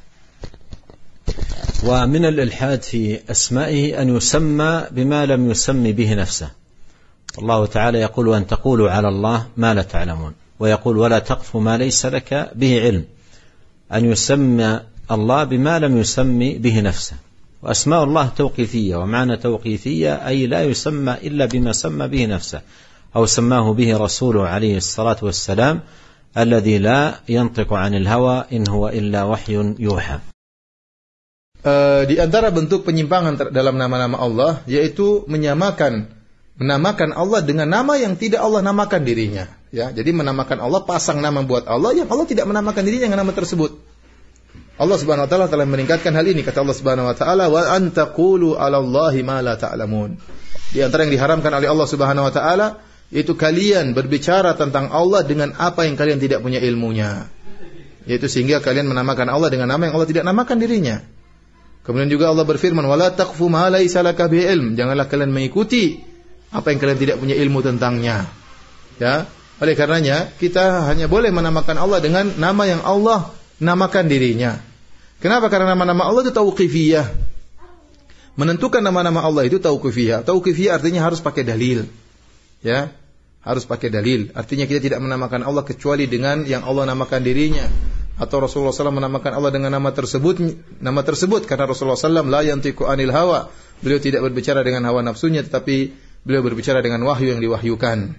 ومن الإلحاد في أسمائه أن يسمى بما لم يسمي به نفسه. الله تعالى يقول وأن تقولوا على الله ما لا تعلمون، ويقول ولا تقف ما ليس لك به علم. أن يسمى الله بما لم يسمي به نفسه. وأسماء الله توقيفية، ومعنى توقيفية أي لا يسمى إلا بما سمى به نفسه أو سماه به رسوله عليه الصلاة والسلام الذي لا ينطق عن الهوى إن هو إلا وحي يوحى. Uh, di antara bentuk penyimpangan dalam nama-nama Allah yaitu menyamakan menamakan Allah dengan nama yang tidak Allah namakan dirinya. Ya, jadi menamakan Allah, pasang nama buat Allah yang Allah tidak menamakan dirinya dengan nama tersebut. Allah Subhanahu wa taala telah meningkatkan hal ini, kata Allah Subhanahu wa taala wa an taqulu 'ala Allahi ma la ta'lamun. Di antara yang diharamkan oleh Allah Subhanahu wa taala yaitu kalian berbicara tentang Allah dengan apa yang kalian tidak punya ilmunya. Yaitu sehingga kalian menamakan Allah dengan nama yang Allah tidak namakan dirinya. Kemudian juga Allah berfirman wala taqfu ma laysa laka bi ilm. Janganlah kalian mengikuti apa yang kalian tidak punya ilmu tentangnya. Ya, oleh karenanya kita hanya boleh menamakan Allah dengan nama yang Allah namakan dirinya. Kenapa? Karena nama-nama Allah itu tauqifiyah. Menentukan nama-nama Allah itu tauqifiyah. Tauqifiyah artinya harus pakai dalil. Ya, harus pakai dalil. Artinya kita tidak menamakan Allah kecuali dengan yang Allah namakan dirinya. Atau Rasulullah shallallahu alaihi wasallam menamakan Allah dengan nama tersebut, nama tersebut karena Rasulullah shallallahu alaihi wasallam la yantiqu anil hawa. Beliau tidak berbicara dengan hawa nafsunya, tetapi beliau berbicara dengan wahyu yang diwahyukan.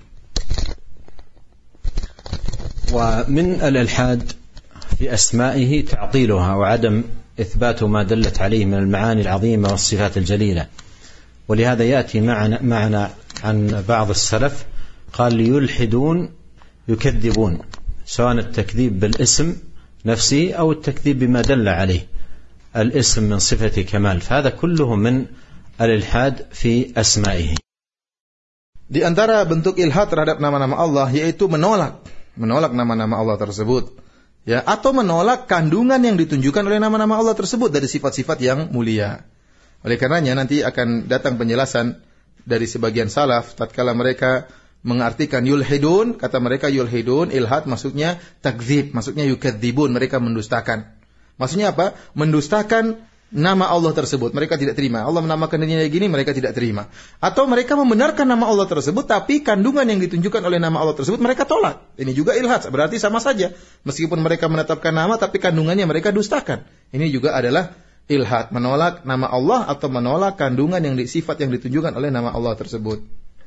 ومن الإلحاد في أسمائه تعطيلها وعدم إثبات ما دلت عليه من المعاني العظيمة والصفات الجليلة. ولهذا يأتي معنا, معنا عن بعض السلف قال يلحدون يكذبون، سواء التكذيب بالاسم نفسه أو التكذيب بما دل عليه الاسم من صفة كمال، فهذا كله من الإلحاد في أسمائه. Di antara bentuk ilhad terhadap nama-nama Allah yaitu menolak menolak nama-nama Allah tersebut, ya, atau menolak kandungan yang ditunjukkan oleh nama-nama Allah tersebut dari sifat-sifat yang mulia. Oleh karenanya nanti akan datang penjelasan dari sebagian salaf tatkala mereka mengartikan yulhidun, kata mereka yulhidun, ilhad maksudnya takdzib, maksudnya yukadzibun, mereka mendustakan. Maksudnya apa? Mendustakan nama Allah tersebut, mereka tidak terima. Allah menamakan dirinya gini, mereka tidak terima. Atau mereka membenarkan nama Allah tersebut, tapi kandungan yang ditunjukkan oleh nama Allah tersebut mereka tolak. Ini juga ilhad, berarti sama saja. Meskipun mereka menetapkan nama, tapi kandungannya mereka dustakan. Ini juga adalah ilhad, menolak nama Allah atau menolak kandungan yang sifat yang ditunjukkan oleh nama Allah tersebut.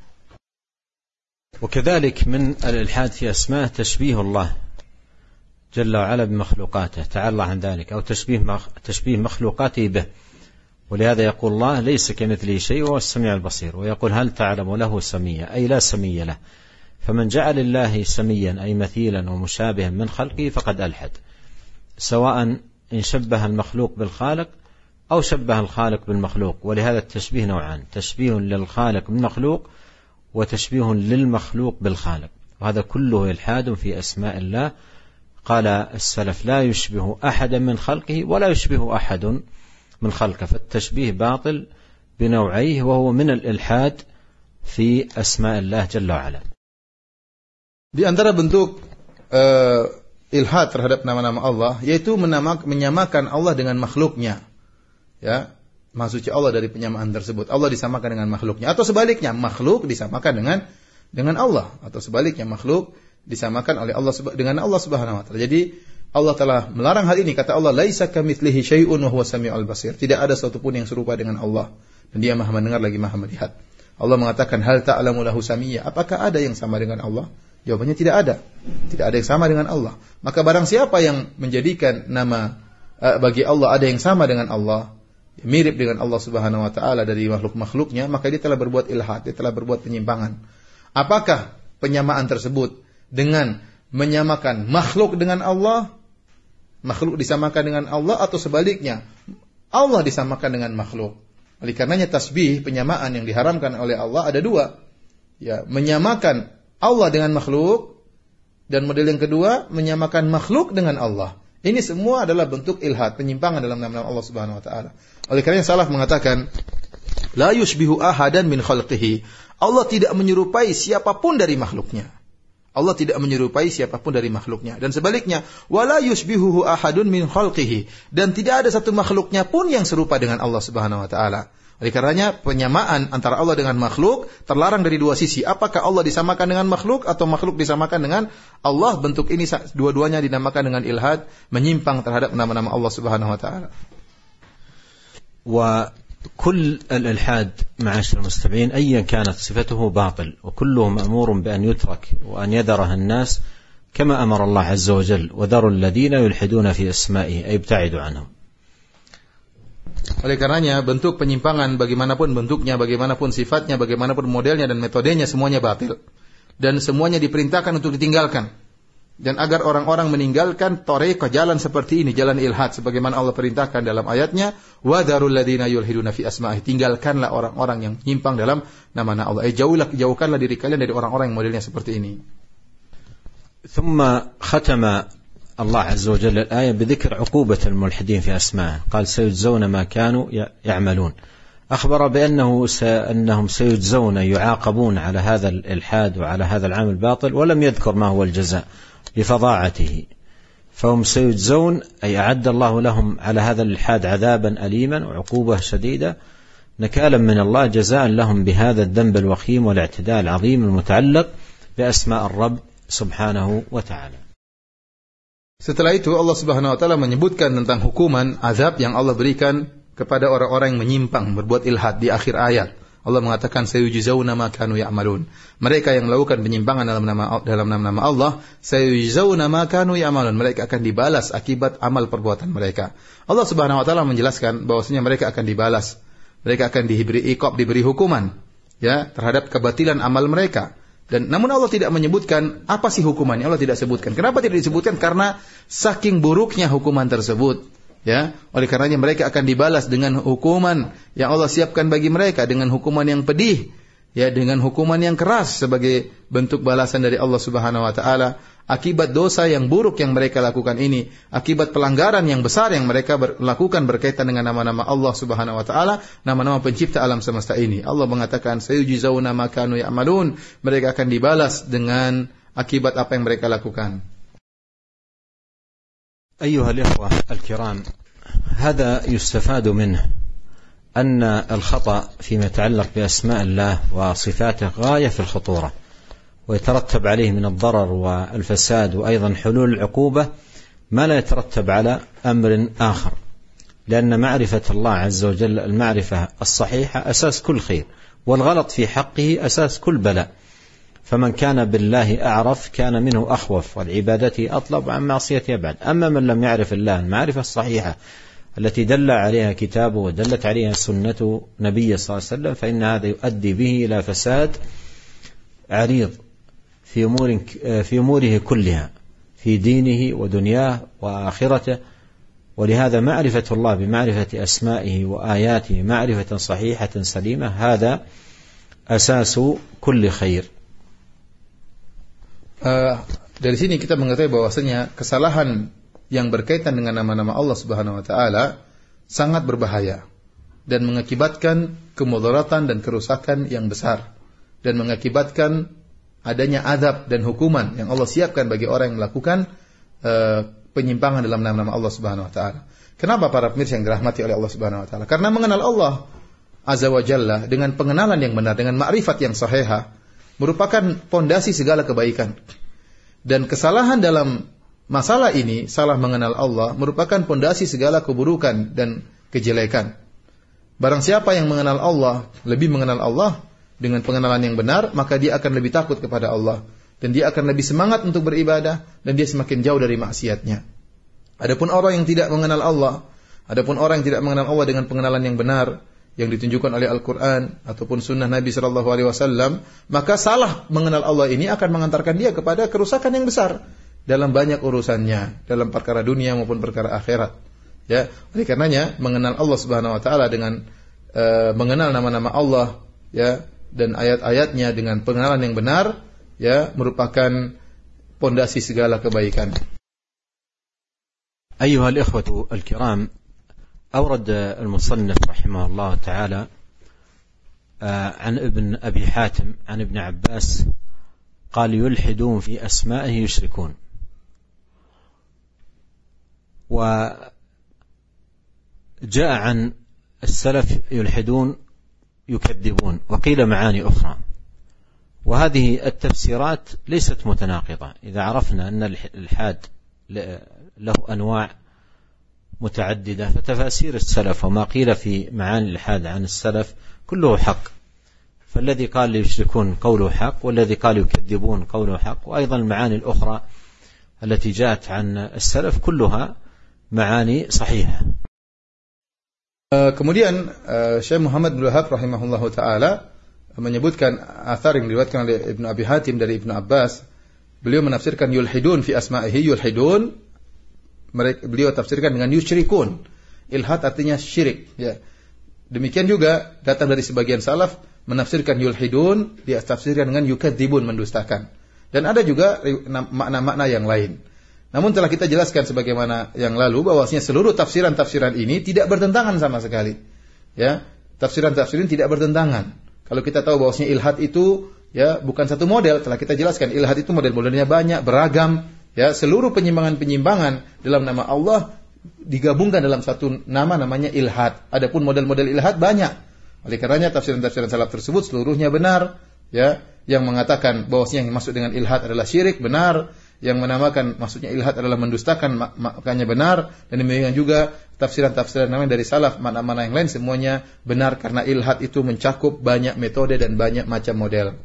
وكذلك من الإلحاد في أسماء تشبيه الله جل وعلا بمخلوقاته تعالى عن ذلك، أو تشبيه تشبيه مخلوقاته به. ولهذا يقول الله ليس كمثله شيء وهو السميع البصير، ويقول هل تعلم له سميا أي لا سمي له. فمن جعل الله سميا أي مثيلا ومشابها من خلقه فقد ألحد، سواء إن شبه المخلوق بالخالق أو شبه الخالق بالمخلوق. ولهذا التشبيه نوعان، تشبيه للخالق بالمخلوق وتشبيه للمخلوق بالخالق، وهذا كله إلحاد في أسماء الله. قال السلف لا يشبه أحدا من خلقه ولا يشبه أحد من خلقه، فالتشبيه باطل بنوعيه وهو من الإلحاد في أسماء الله جل وعلا. Di antara bentuk uh, ilhad terhadap nama-nama Allah yaitu menamak, menyamakan Allah dengan makhluknya. Ya, maksudnya Allah dari penyamaan tersebut. Allah disamakan dengan makhluknya atau sebaliknya, makhluk disamakan dengan dengan Allah, atau sebaliknya makhluk disamakan oleh Allah dengan Allah Subhanahu wa taala. Jadi Allah telah melarang hal ini. Kata Allah, laisa kamitslihi syai'un wa huwa samiul basir. Tidak ada sesuatu pun yang serupa dengan Allah, dan Dia Maha mendengar lagi Maha melihat. Allah mengatakan, hal ta'lamu lahu samiyya. Apakah ada yang sama dengan Allah? Jawabannya tidak ada. Tidak ada yang sama dengan Allah. Maka barang siapa yang menjadikan nama uh, bagi Allah ada yang sama dengan Allah, mirip dengan Allah Subhanahu wa taala dari makhluk-makhluknya, maka dia telah berbuat ilhad, dia telah berbuat penyimpangan. Apakah penyamaan tersebut dengan menyamakan makhluk dengan Allah, makhluk disamakan dengan Allah, atau sebaliknya Allah disamakan dengan makhluk? Oleh karenanya tasbih, penyamaan yang diharamkan oleh Allah ada dua. Ya, menyamakan Allah dengan makhluk, dan model yang kedua menyamakan makhluk dengan Allah. Ini semua adalah bentuk ilhad, penyimpangan dalam nama-nama Allah Subhanahu wa taala. Oleh karenanya salaf mengatakan, la yushbihu ahadan min khalqihi. Allah tidak menyerupai siapapun dari makhluknya. Allah tidak menyerupai siapapun dari makhluknya. Dan sebaliknya, wala yushbihuhu ahadun min khalqihi. Dan tidak ada satu makhluknya pun yang serupa dengan Allah Subhanahu wa taala. Oleh karenanya penyamaan antara Allah dengan makhluk terlarang dari dua sisi. Apakah Allah disamakan dengan makhluk atau makhluk disamakan dengan Allah? Bentuk ini dua-duanya dinamakan dengan ilhad, menyimpang terhadap nama-nama Allah Subhanahu wa taala. Wa كل الإلحاد معاشر المستمعين أيا كانت صفته باطل وكله مأمور بأن يترك وأن يذره الناس كما أمر الله عز وجل وذروا الذين يلحدون في أسمائه أي ابتعدوا عنهم. Oleh karenanya bentuk penyimpangan bagaimanapun bentuknya, bagaimanapun sifatnya, bagaimanapun modelnya dan metodenya semuanya batil dan semuanya diperintahkan untuk ditinggalkan. Dan agar orang-orang meninggalkan thariqah jalan seperti ini, jalan ilhad sebagaimana Allah perintahkan dalam ayatnya, wa dzarul ladzina yulhiduna fi asma'ihi. Tinggalkanlah orang-orang yang menyimpang dalam nama-nama Allah. Eh, jauhlah jauhkanlah diri kalian dari orang-orang yang modelnya seperti ini. ثم ختم الله عز وجل الآية بذكر عقوبة الملحدين في أسماءه. قال سيجزون ما كانوا يعملون. أخبر بأنه أنهم سيجزون يعاقبون على هذا الإلحاد وعلى هذا العمل الباطل، ولم يذكر ما هو الجزاء لفظاعته. فهم سيجزون أي أعد الله لهم على هذا الإلحاد عذابا أليما وعقوبة شديدة نكالا من الله جزاء لهم بهذا الذنب الوخيم والاعتداء العظيم المتعلق بأسماء الرب سبحانه وتعالى. Setelah itu Allah Subhanahu wa taala menyebutkan tentang hukuman azab yang Allah berikan kepada orang-orang yang menyimpang berbuat ilhad di akhir ayat. Allah mengatakan sayujzauna ma kanu ya'malun. Mereka yang melakukan penyimpangan dalam nama dalam nama-nama Allah, sayujzauna ma kanu ya'malun. Mereka akan dibalas akibat amal perbuatan mereka. Allah Subhanahu wa taala menjelaskan bahwasanya mereka akan dibalas. Mereka akan diberi iqab, diberi hukuman ya terhadap kebatilan amal mereka. Dan namun Allah tidak menyebutkan apa sih hukumannya. Allah tidak sebutkan. Kenapa tidak disebutkan? Karena saking buruknya hukuman tersebut. Ya, oleh karenanya mereka akan dibalas dengan hukuman yang Allah siapkan bagi mereka, dengan hukuman yang pedih, ya, dengan hukuman yang keras sebagai bentuk balasan dari Allah Subhanahu wa taala akibat dosa yang buruk yang mereka lakukan ini, akibat pelanggaran yang besar yang mereka ber- lakukan berkaitan dengan nama-nama Allah Subhanahu wa taala, nama-nama pencipta alam semesta ini. Allah mengatakan sayujzauna ma kanu ya'malun, mereka akan dibalas dengan akibat apa yang mereka lakukan. أيها الإخوة الكرام، هذا يستفاد منه أن الخطأ فيما يتعلق بأسماء الله وصفاته غاية في الخطورة، ويترتب عليه من الضرر والفساد وأيضا حلول العقوبة ما لا يترتب على أمر آخر، لأن معرفة الله عز وجل المعرفة الصحيحة أساس كل خير، والغلط في حقه أساس كل بلاء. فمن كان بالله أعرف كان منه أخوف، والعبادة أطلب عن معصية يبعد. أما من لم يعرف الله المعرفة الصحيحة التي دل عليها كتابه ودلت عليها سنة نبي صلى الله عليه وسلم، فإن هذا يؤدي به إلى فساد عريض في أمور في أموره كلها، في دينه ودنياه وآخرته. ولهذا معرفة الله بمعرفة أسمائه وآياته معرفة صحيحة سليمة هذا أساس كل خير. Uh, dari sini kita mengetahui bahwasanya kesalahan yang berkaitan dengan nama-nama Allah Subhanahu wa taala sangat berbahaya dan mengakibatkan kemudaratan dan kerusakan yang besar, dan mengakibatkan adanya azab dan hukuman yang Allah siapkan bagi orang yang melakukan uh, penyimpangan dalam nama-nama Allah Subhanahu wa taala. Kenapa para pemirsa yang dirahmati oleh Allah Subhanahu wa taala? Karena mengenal Allah Azza wa Jalla dengan pengenalan yang benar, dengan ma'rifat yang sahihah, merupakan pondasi segala kebaikan. Dan kesalahan dalam masalah ini, salah mengenal Allah, merupakan pondasi segala keburukan dan kejelekan. Barang siapa yang mengenal Allah, lebih mengenal Allah dengan pengenalan yang benar, maka dia akan lebih takut kepada Allah. Dan dia akan lebih semangat untuk beribadah, dan dia semakin jauh dari maksiatnya. Adapun orang yang tidak mengenal Allah, adapun orang yang tidak mengenal Allah dengan pengenalan yang benar, yang ditunjukkan oleh Al-Quran ataupun Sunnah Nabi Sallallahu Alaihi Wasallam, maka salah mengenal Allah ini akan mengantarkan dia kepada kerusakan yang besar dalam banyak urusannya, dalam perkara dunia maupun perkara akhirat. Ya, oleh karenanya mengenal Allah Subhanahu Wa Taala dengan uh, mengenal nama-nama Allah, ya, dan ayat-ayatnya dengan pengenalan yang benar, ya, merupakan pondasi segala kebaikan. أيها الإخوة الكرام، أورد المصنف رحمه الله تعالى عن ابن أبي حاتم عن ابن عباس قال: يلحدون في أسمائه يشركون. وجاء عن السلف يلحدون يكذبون، وقيل معاني أخرى، وهذه التفسيرات ليست متناقضة إذا عرفنا أن الإلحاد له أنواع متعددة، فتفاسير السلف وما قيل في معاني الإلحاد عن السلف كله حق. فالذي قال يشركون قوله حق، والذي قال يكذبون قوله حق، وأيضا المعاني الأخرى التي جاءت عن السلف كلها معاني صحيحة. Kemudian Syekh Muhammad bin Wahab rahimahullahu taala menyebutkan athar yang diriwayatkan oleh Ibnu Abi Hatim dari Ibnu Abbas. Beliau menafsirkan yulhidun fi asma'ihi, yulhidun mereka, beliau tafsirkan dengan yusyrikun. Ilhad artinya syirik, ya. Demikian juga datang dari sebagian salaf menafsirkan yulhidun, dia tafsirkan dengan yukadzibun, mendustakan. Dan ada juga makna-makna yang lain. Namun telah kita jelaskan sebagaimana yang lalu bahwasanya seluruh tafsiran-tafsiran ini tidak bertentangan sama sekali. Ya, tafsiran-tafsiran tidak bertentangan. Kalau kita tahu bahwasanya ilhad itu, ya, bukan satu model, telah kita jelaskan ilhad itu model-modelnya banyak, beragam. Ya, seluruh penyimpangan-penyimpangan dalam nama Allah digabungkan dalam satu nama, namanya ilhad. Adapun model-model ilhad banyak. Oleh karenanya tafsiran-tafsiran salaf tersebut seluruhnya benar, ya. Yang mengatakan bahwasanya yang masuk dengan ilhad adalah syirik, benar. Yang menamakan maksudnya ilhad adalah mendustakan, maknanya benar. Dan demikian juga tafsiran-tafsiran namanya dari salaf, makna-makna yang lain semuanya benar, karena ilhad itu mencakup banyak metode dan banyak macam model.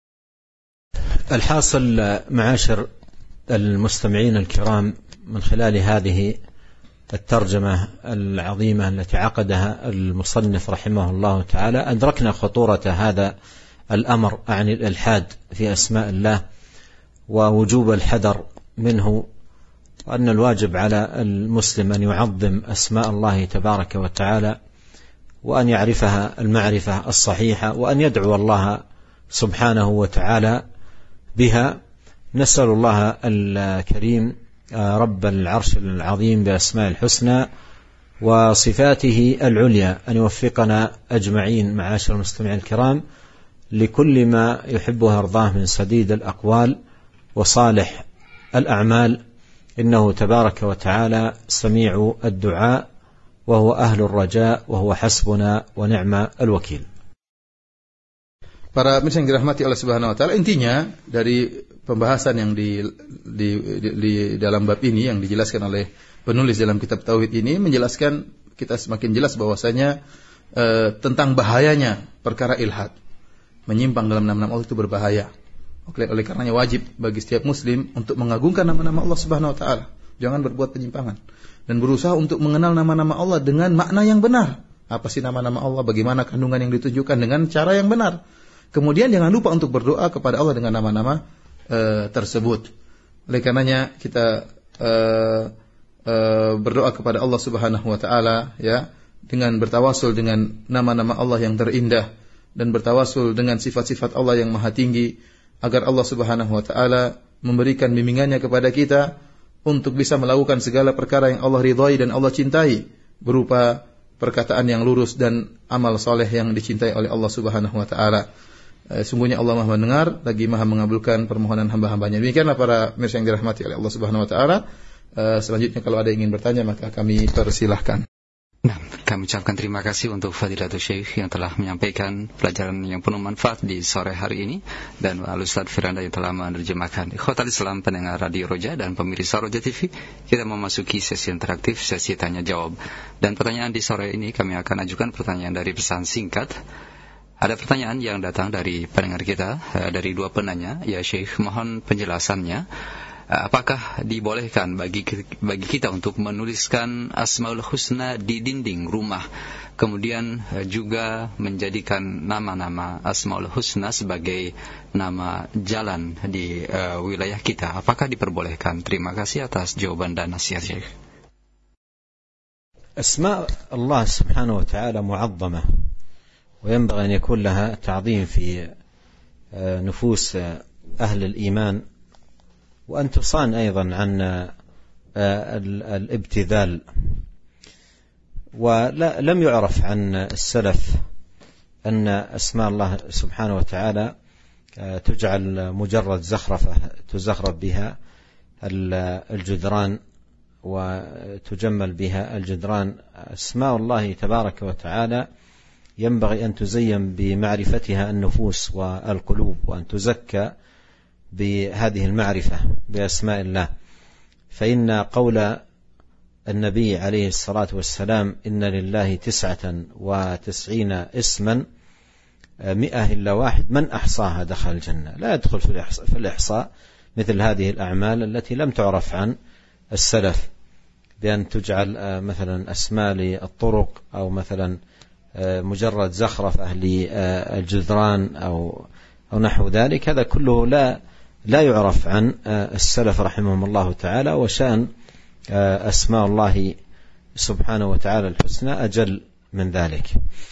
الحاصل معاشر المستمعين الكرام، من خلال هذه الترجمة العظيمة التي عقدها المصنف رحمه الله تعالى أدركنا خطورة هذا الأمر عن الإلحاد في أسماء الله، ووجوب الحذر منه، وأن الواجب على المسلم أن يعظم أسماء الله تبارك وتعالى، وأن يعرفها المعرفة الصحيحة، وأن يدعو الله سبحانه وتعالى بها. نسأل الله الكريم رب العرش العظيم بأسماء الحسنى وصفاته العليا أن يوفقنا أجمعين معاشر المستمعين الكرام لكل ما يحبه ويرضاه من سديد الأقوال وصالح الأعمال، إنه تبارك وتعالى سميع الدعاء وهو أهل الرجاء وهو حسبنا ونعم الوكيل. Para pemirsa yang dirahmati Allah Subhanahu wa taala, intinya dari pembahasan yang di, di, di, di dalam bab ini yang dijelaskan oleh penulis dalam kitab tauhid ini menjelaskan kita semakin jelas bahwasanya e, tentang bahayanya perkara ilhad. Menyimpang dalam nama-nama Allah itu berbahaya. Oleh, oleh karenanya wajib bagi setiap muslim untuk mengagungkan nama-nama Allah Subhanahu wa taala. Jangan berbuat penyimpangan dan berusaha untuk mengenal nama-nama Allah dengan makna yang benar. Apa sih nama-nama Allah? Bagaimana kandungan yang ditunjukkan dengan cara yang benar? Kemudian jangan lupa untuk berdoa kepada Allah dengan nama-nama e, tersebut. Oleh karenanya kita e, e, berdoa kepada Allah Subhanahu wa taala, ya, dengan bertawasul dengan nama-nama Allah yang terindah dan bertawasul dengan sifat-sifat Allah yang maha tinggi, agar Allah Subhanahu wa taala memberikan bimbingannya kepada kita untuk bisa melakukan segala perkara yang Allah ridhai dan Allah cintai, berupa perkataan yang lurus dan amal soleh yang dicintai oleh Allah Subhanahu wa taala. Sungguhnya Allah Maha mendengar lagi Maha mengabulkan permohonan hamba-hambanya. Demikianlah para pemirsa yang dirahmati oleh Allah Subhanahu wa taala. Selanjutnya kalau ada yang ingin bertanya maka kami persilahkan. Nah, kami ucapkan terima kasih untuk Fadilatul Syekh yang telah menyampaikan pelajaran yang penuh manfaat di sore hari ini, dan Al Ustaz Firanda yang telah menerjemahkan. Ikhwatal Islam, pendengar Radio Roja dan pemirsa Roja T V, kita memasuki sesi interaktif, sesi tanya jawab. Dan pertanyaan di sore ini kami akan ajukan pertanyaan dari pesan singkat. Ada pertanyaan yang datang dari pendengar kita, dari dua penanya. Ya Syekh, mohon penjelasannya. Apakah dibolehkan bagi bagi kita untuk menuliskan Asmaul Husna di dinding rumah, kemudian juga menjadikan nama-nama Asmaul Husna sebagai nama jalan di uh, wilayah kita? Apakah diperbolehkan? Terima kasih atas jawaban dan nasihat Syekh. Asma Allah Subhanahu wa taala mu'azzamah wa yanbaghi an yakun laha ta'zim fi nufus ahli al-iman, وأن تصان أيضا عن الابتذال. ولم يعرف عن السلف أن أسماء الله سبحانه وتعالى تجعل مجرد زخرفة تزخرف بها الجدران وتجمل بها الجدران. أسماء الله تبارك وتعالى ينبغي أن تزين بمعرفتها النفوس والقلوب، وأن تزكى بهذه المعرفة بأسماء الله. فإن قول النبي عليه الصلاة والسلام إن لله تسعة وتسعين اسما مئة إلا واحد من أحصاها دخل الجنة، لا يدخل في الإحصاء مثل هذه الأعمال التي لم تعرف عن السلف، بأن تجعل مثلا أسماء للطرق أو مثلا مجرد زخرفة للجدران أو أو نحو ذلك. هذا كله لا لا يعرف عن السلف رحمهم الله تعالى، وشأن أسماء الله سبحانه وتعالى الحسنى أجل من ذلك.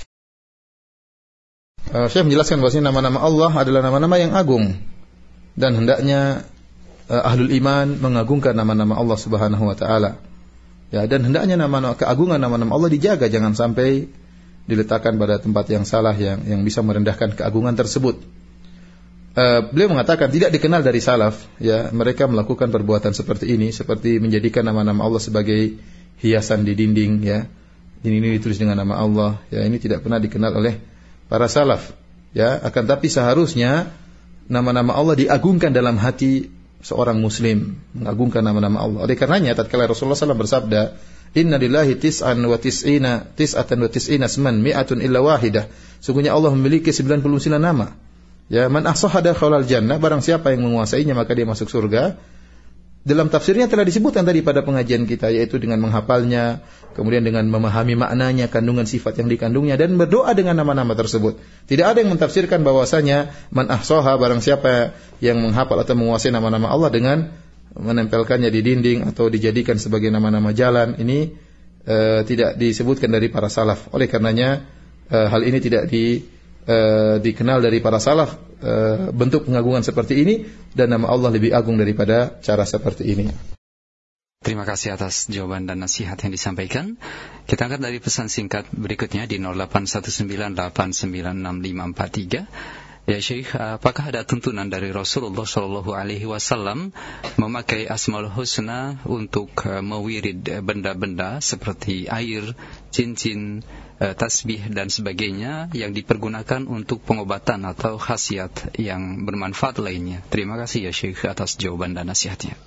Syekh menjelaskan bahwa nama-nama Allah adalah nama-nama yang agung, dan hendaknya ahlul iman mengagungkan nama-nama Allah Subhanahu wa taala. Ya, dan hendaknya nama-nama keagungan nama-nama Allah dijaga, jangan sampai diletakkan pada tempat yang salah yang yang bisa merendahkan keagungan tersebut. Uh, beliau mengatakan tidak dikenal dari salaf, ya, mereka melakukan perbuatan seperti ini, seperti menjadikan nama-nama Allah sebagai hiasan di dinding, ya. Dinding ini ditulis dengan nama Allah, ya, ini tidak pernah dikenal oleh para salaf, ya. Akan tapi seharusnya nama-nama Allah diagungkan dalam hati seorang muslim, mengagungkan nama-nama Allah. Oleh karenanya tatkala Rasulullah sallallahu alaihi wasallam bersabda, Inna lillahi tis'an wa tis'ina tis'atan wa tis'ina asman mi'atun illa wahidah. Sungguhnya Allah memiliki sembilan puluh sembilan nama. Ya, man ahsaha dakhalal jannah, barang siapa yang menguasainya maka dia masuk surga. Dalam tafsirnya telah disebutkan tadi pada pengajian kita, yaitu dengan menghafalnya, kemudian dengan memahami maknanya, kandungan sifat yang dikandungnya, dan berdoa dengan nama-nama tersebut. Tidak ada yang mentafsirkan bahwasanya man ahsaha, barang siapa yang menghafal atau menguasai nama-nama Allah dengan menempelkannya di dinding atau dijadikan sebagai nama-nama jalan. Ini uh, tidak disebutkan dari para salaf. Oleh karenanya uh, hal ini tidak di Uh, dikenal dari para salaf, uh, bentuk pengagungan seperti ini, dan nama Allah lebih agung daripada cara seperti ini. Terima kasih atas jawaban dan nasihat yang disampaikan. Kita angkat dari pesan singkat berikutnya di nol delapan satu sembilan delapan sembilan enam lima empat tiga. Ya Syekh, apakah ada tuntunan dari Rasulullah shallallahu alaihi wasallam memakai Asmaul Husna untuk mewirid benda-benda seperti air, cincin, tasbih dan sebagainya yang dipergunakan untuk pengobatan atau khasiat yang bermanfaat lainnya? Terima kasih ya Syekh atas jawaban dan nasihatnya.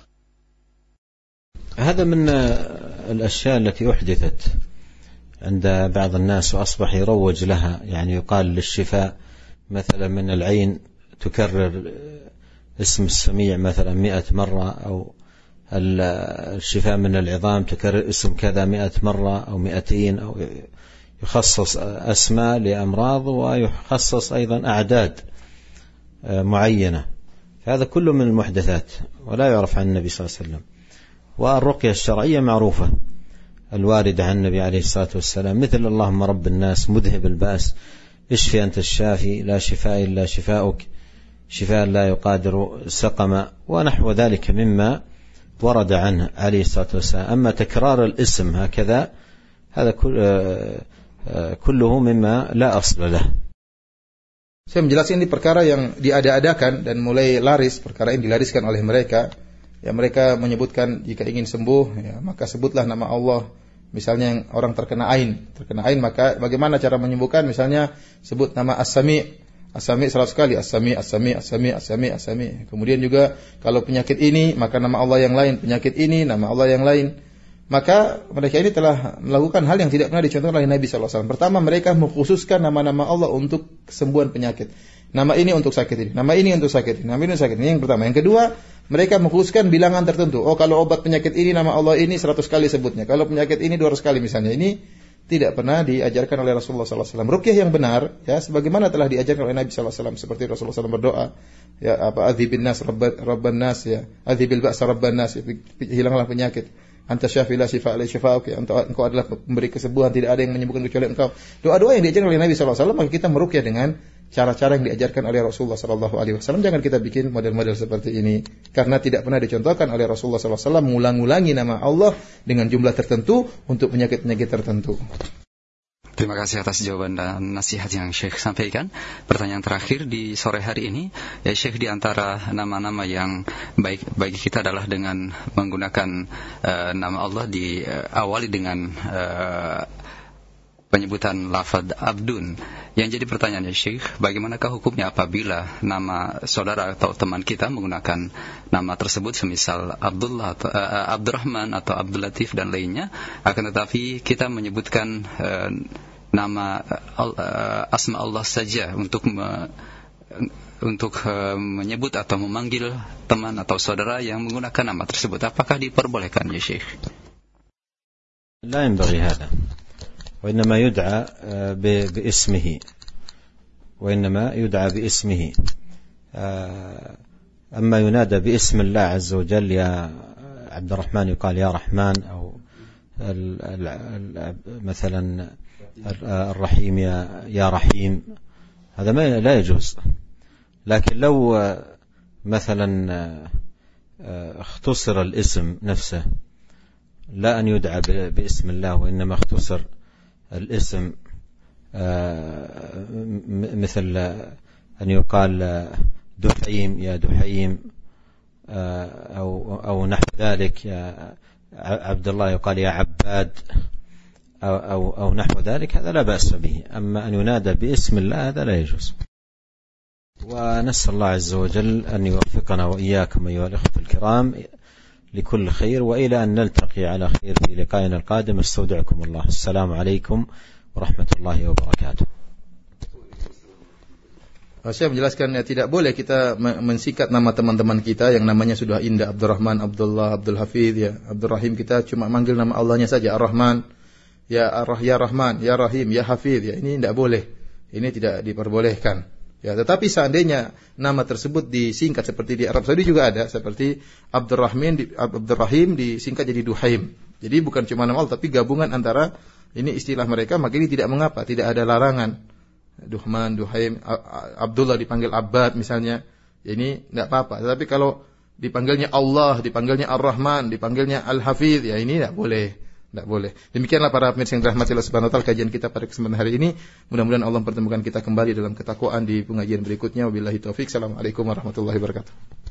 هذا من الأشياء التي أحدثت عند بعض الناس وأصبح يروج لها، يعني يقال للشفاء مثلا من العين تكرر اسم السميع مثلا مئة مرة، أو الشفاء من العظام تكرر اسم كذا مئة مرة أو مئتين، أو يخصص أسماء لأمراض ويخصص أيضا أعداد معينة. هذا كله من المحدثات ولا يعرف عن النبي صلى الله عليه وسلم. والرقية الشرعية معروفة الواردة عن النبي عليه الصلاة والسلام، مثل اللهم رب الناس مذهب البأس اشفي أنت الشافي لا شفاء إلا شفاؤك شفاء لا يقادر سقما، ونحو ذلك مما ورد عنه عليه الصلاة والسلام. أما تكرار الاسم هكذا هذا كله مما لا أصل له. Saya menjelaskan ini perkara yang diada-adakan dan mulai laris, perkara ini dilariskan oleh mereka. Ya, mereka menyebutkan jika ingin sembuh, ya, maka sebutlah nama Allah Misalnya yang orang terkena ain, terkena ain maka bagaimana cara menyembuhkan? Misalnya sebut nama As-Sami, As-Sami seratus kali, As-Sami, As-Sami, As-Sami, As-Sami, As-Sami. Kemudian juga kalau penyakit ini maka nama Allah yang lain, penyakit ini nama Allah yang lain. Maka mereka ini telah melakukan hal yang tidak pernah dicontohkan oleh Nabi sallallahu alaihi wasallam. Pertama, mereka mengkhususkan nama-nama Allah untuk kesembuhan penyakit. Nama ini untuk sakit ini, nama ini untuk sakit ini, nama ini untuk sakit ini. Yang pertama. Yang kedua, mereka mengkhususkan bilangan tertentu. Oh, kalau obat penyakit ini nama Allah ini seratus kali sebutnya. Kalau penyakit ini dua ratus kali misalnya. Ini tidak pernah diajarkan oleh Rasulullah sallallahu alaihi wasallam. Ruqyah yang benar, ya, sebagaimana telah diajarkan oleh Nabi sallallahu alaihi wasallam, seperti Rasulullah sallallahu alaihi wasallam berdoa, ya, apa adzibin nas rabban rabban nas, ya, adzibil ba'sa rabban nas, ya, hilanglah penyakit. Anta syafi la syifa la syifa'uk, ya, engkau adalah pemberi kesembuhan, tidak ada yang menyembuhkan kecuali engkau. Doa-doa yang diajarkan oleh Nabi sallallahu alaihi wasallam, maka kita meruqyah dengan cara-cara yang diajarkan oleh Rasulullah sallallahu alaihi wasallam. Jangan kita bikin model-model seperti ini, karena tidak pernah dicontohkan oleh Rasulullah sallallahu alaihi wasallam mengulang-ulangi nama Allah dengan jumlah tertentu untuk penyakit-penyakit tertentu. Terima kasih atas jawaban dan nasihat yang Syekh sampaikan. Pertanyaan terakhir di sore hari ini, ya Syekh, di antara nama-nama yang baik bagi kita adalah dengan menggunakan uh, nama Allah diawali uh, dengan uh, penyebutan lafaz Abdun. Yang jadi pertanyaannya Syekh, bagaimanakah hukumnya apabila nama saudara atau teman kita menggunakan nama tersebut semisal Abdullah atau uh, Abdurrahman atau Abdul Latif dan lainnya, akan tetapi kita menyebutkan uh, nama uh, asma Allah saja untuk me, untuk uh, menyebut atau memanggil teman atau saudara yang menggunakan nama tersebut. Apakah diperbolehkan ya Syekh? لا ينبغي هذا. وإنما يدعى باسمه وإنما يدعى باسمه أما ينادى باسم الله عز وجل يا عبد الرحمن يقال يا رحمن أو مثلا الرحيم يا يا رحيم هذا ما لا يجوز. لكن لو مثلا اختصر الاسم نفسه لا أن يدعى باسم الله وإنما اختصر الاسم مثل أن يقال دحيم يا دحيم أو أو نحو ذلك يا عبد الله يقال يا عباد أو أو أو نحو ذلك، هذا لا بأس به. أما أن ينادى باسم الله هذا لا يجوز. ونسأل الله عز وجل أن يوفقنا وإياكم أيها الأخوة الكرام لكل خير، وإلى أن نلتقي على خير في لقائنا القادم. استودعكم الله. السلام عليكم ورحمة الله وبركاته. Saya menjelaskan ya, tidak boleh kita mensikat nama teman-teman kita yang namanya sudah indah, Abdurrahman, Abdullah, Abdul Hafidh, ya, Abdurrahim, kita cuma manggil nama Allahnya saja, Ar-Rahman, ya Ar ya Rahman, ya Rahim, ya Hafidh, ya, ini tidak boleh. Ini tidak diperbolehkan. Ya, tetapi seandainya nama tersebut disingkat seperti di Arab Saudi juga ada, seperti Abdurrahman, di, Abdurrahim disingkat jadi Duhaim. Jadi bukan cuma nama Allah, tapi gabungan antara ini istilah mereka, maka ini tidak mengapa, tidak ada larangan. Duhman, Duhaim, Abdullah dipanggil Abbad misalnya, ini tidak apa-apa. Tetapi kalau dipanggilnya Allah, dipanggilnya Ar-Rahman, dipanggilnya Al-Hafidh, ya ini tidak boleh. Tidak boleh. Demikianlah para pemirsa yang dirahmati Allah Subhanahu wa taala, kajian kita pada kesempatan hari ini. Mudah-mudahan Allah mempertemukan kita kembali dalam ketakwaan di pengajian berikutnya. Wabillahi taufik. Assalamualaikum warahmatullahi wabarakatuh.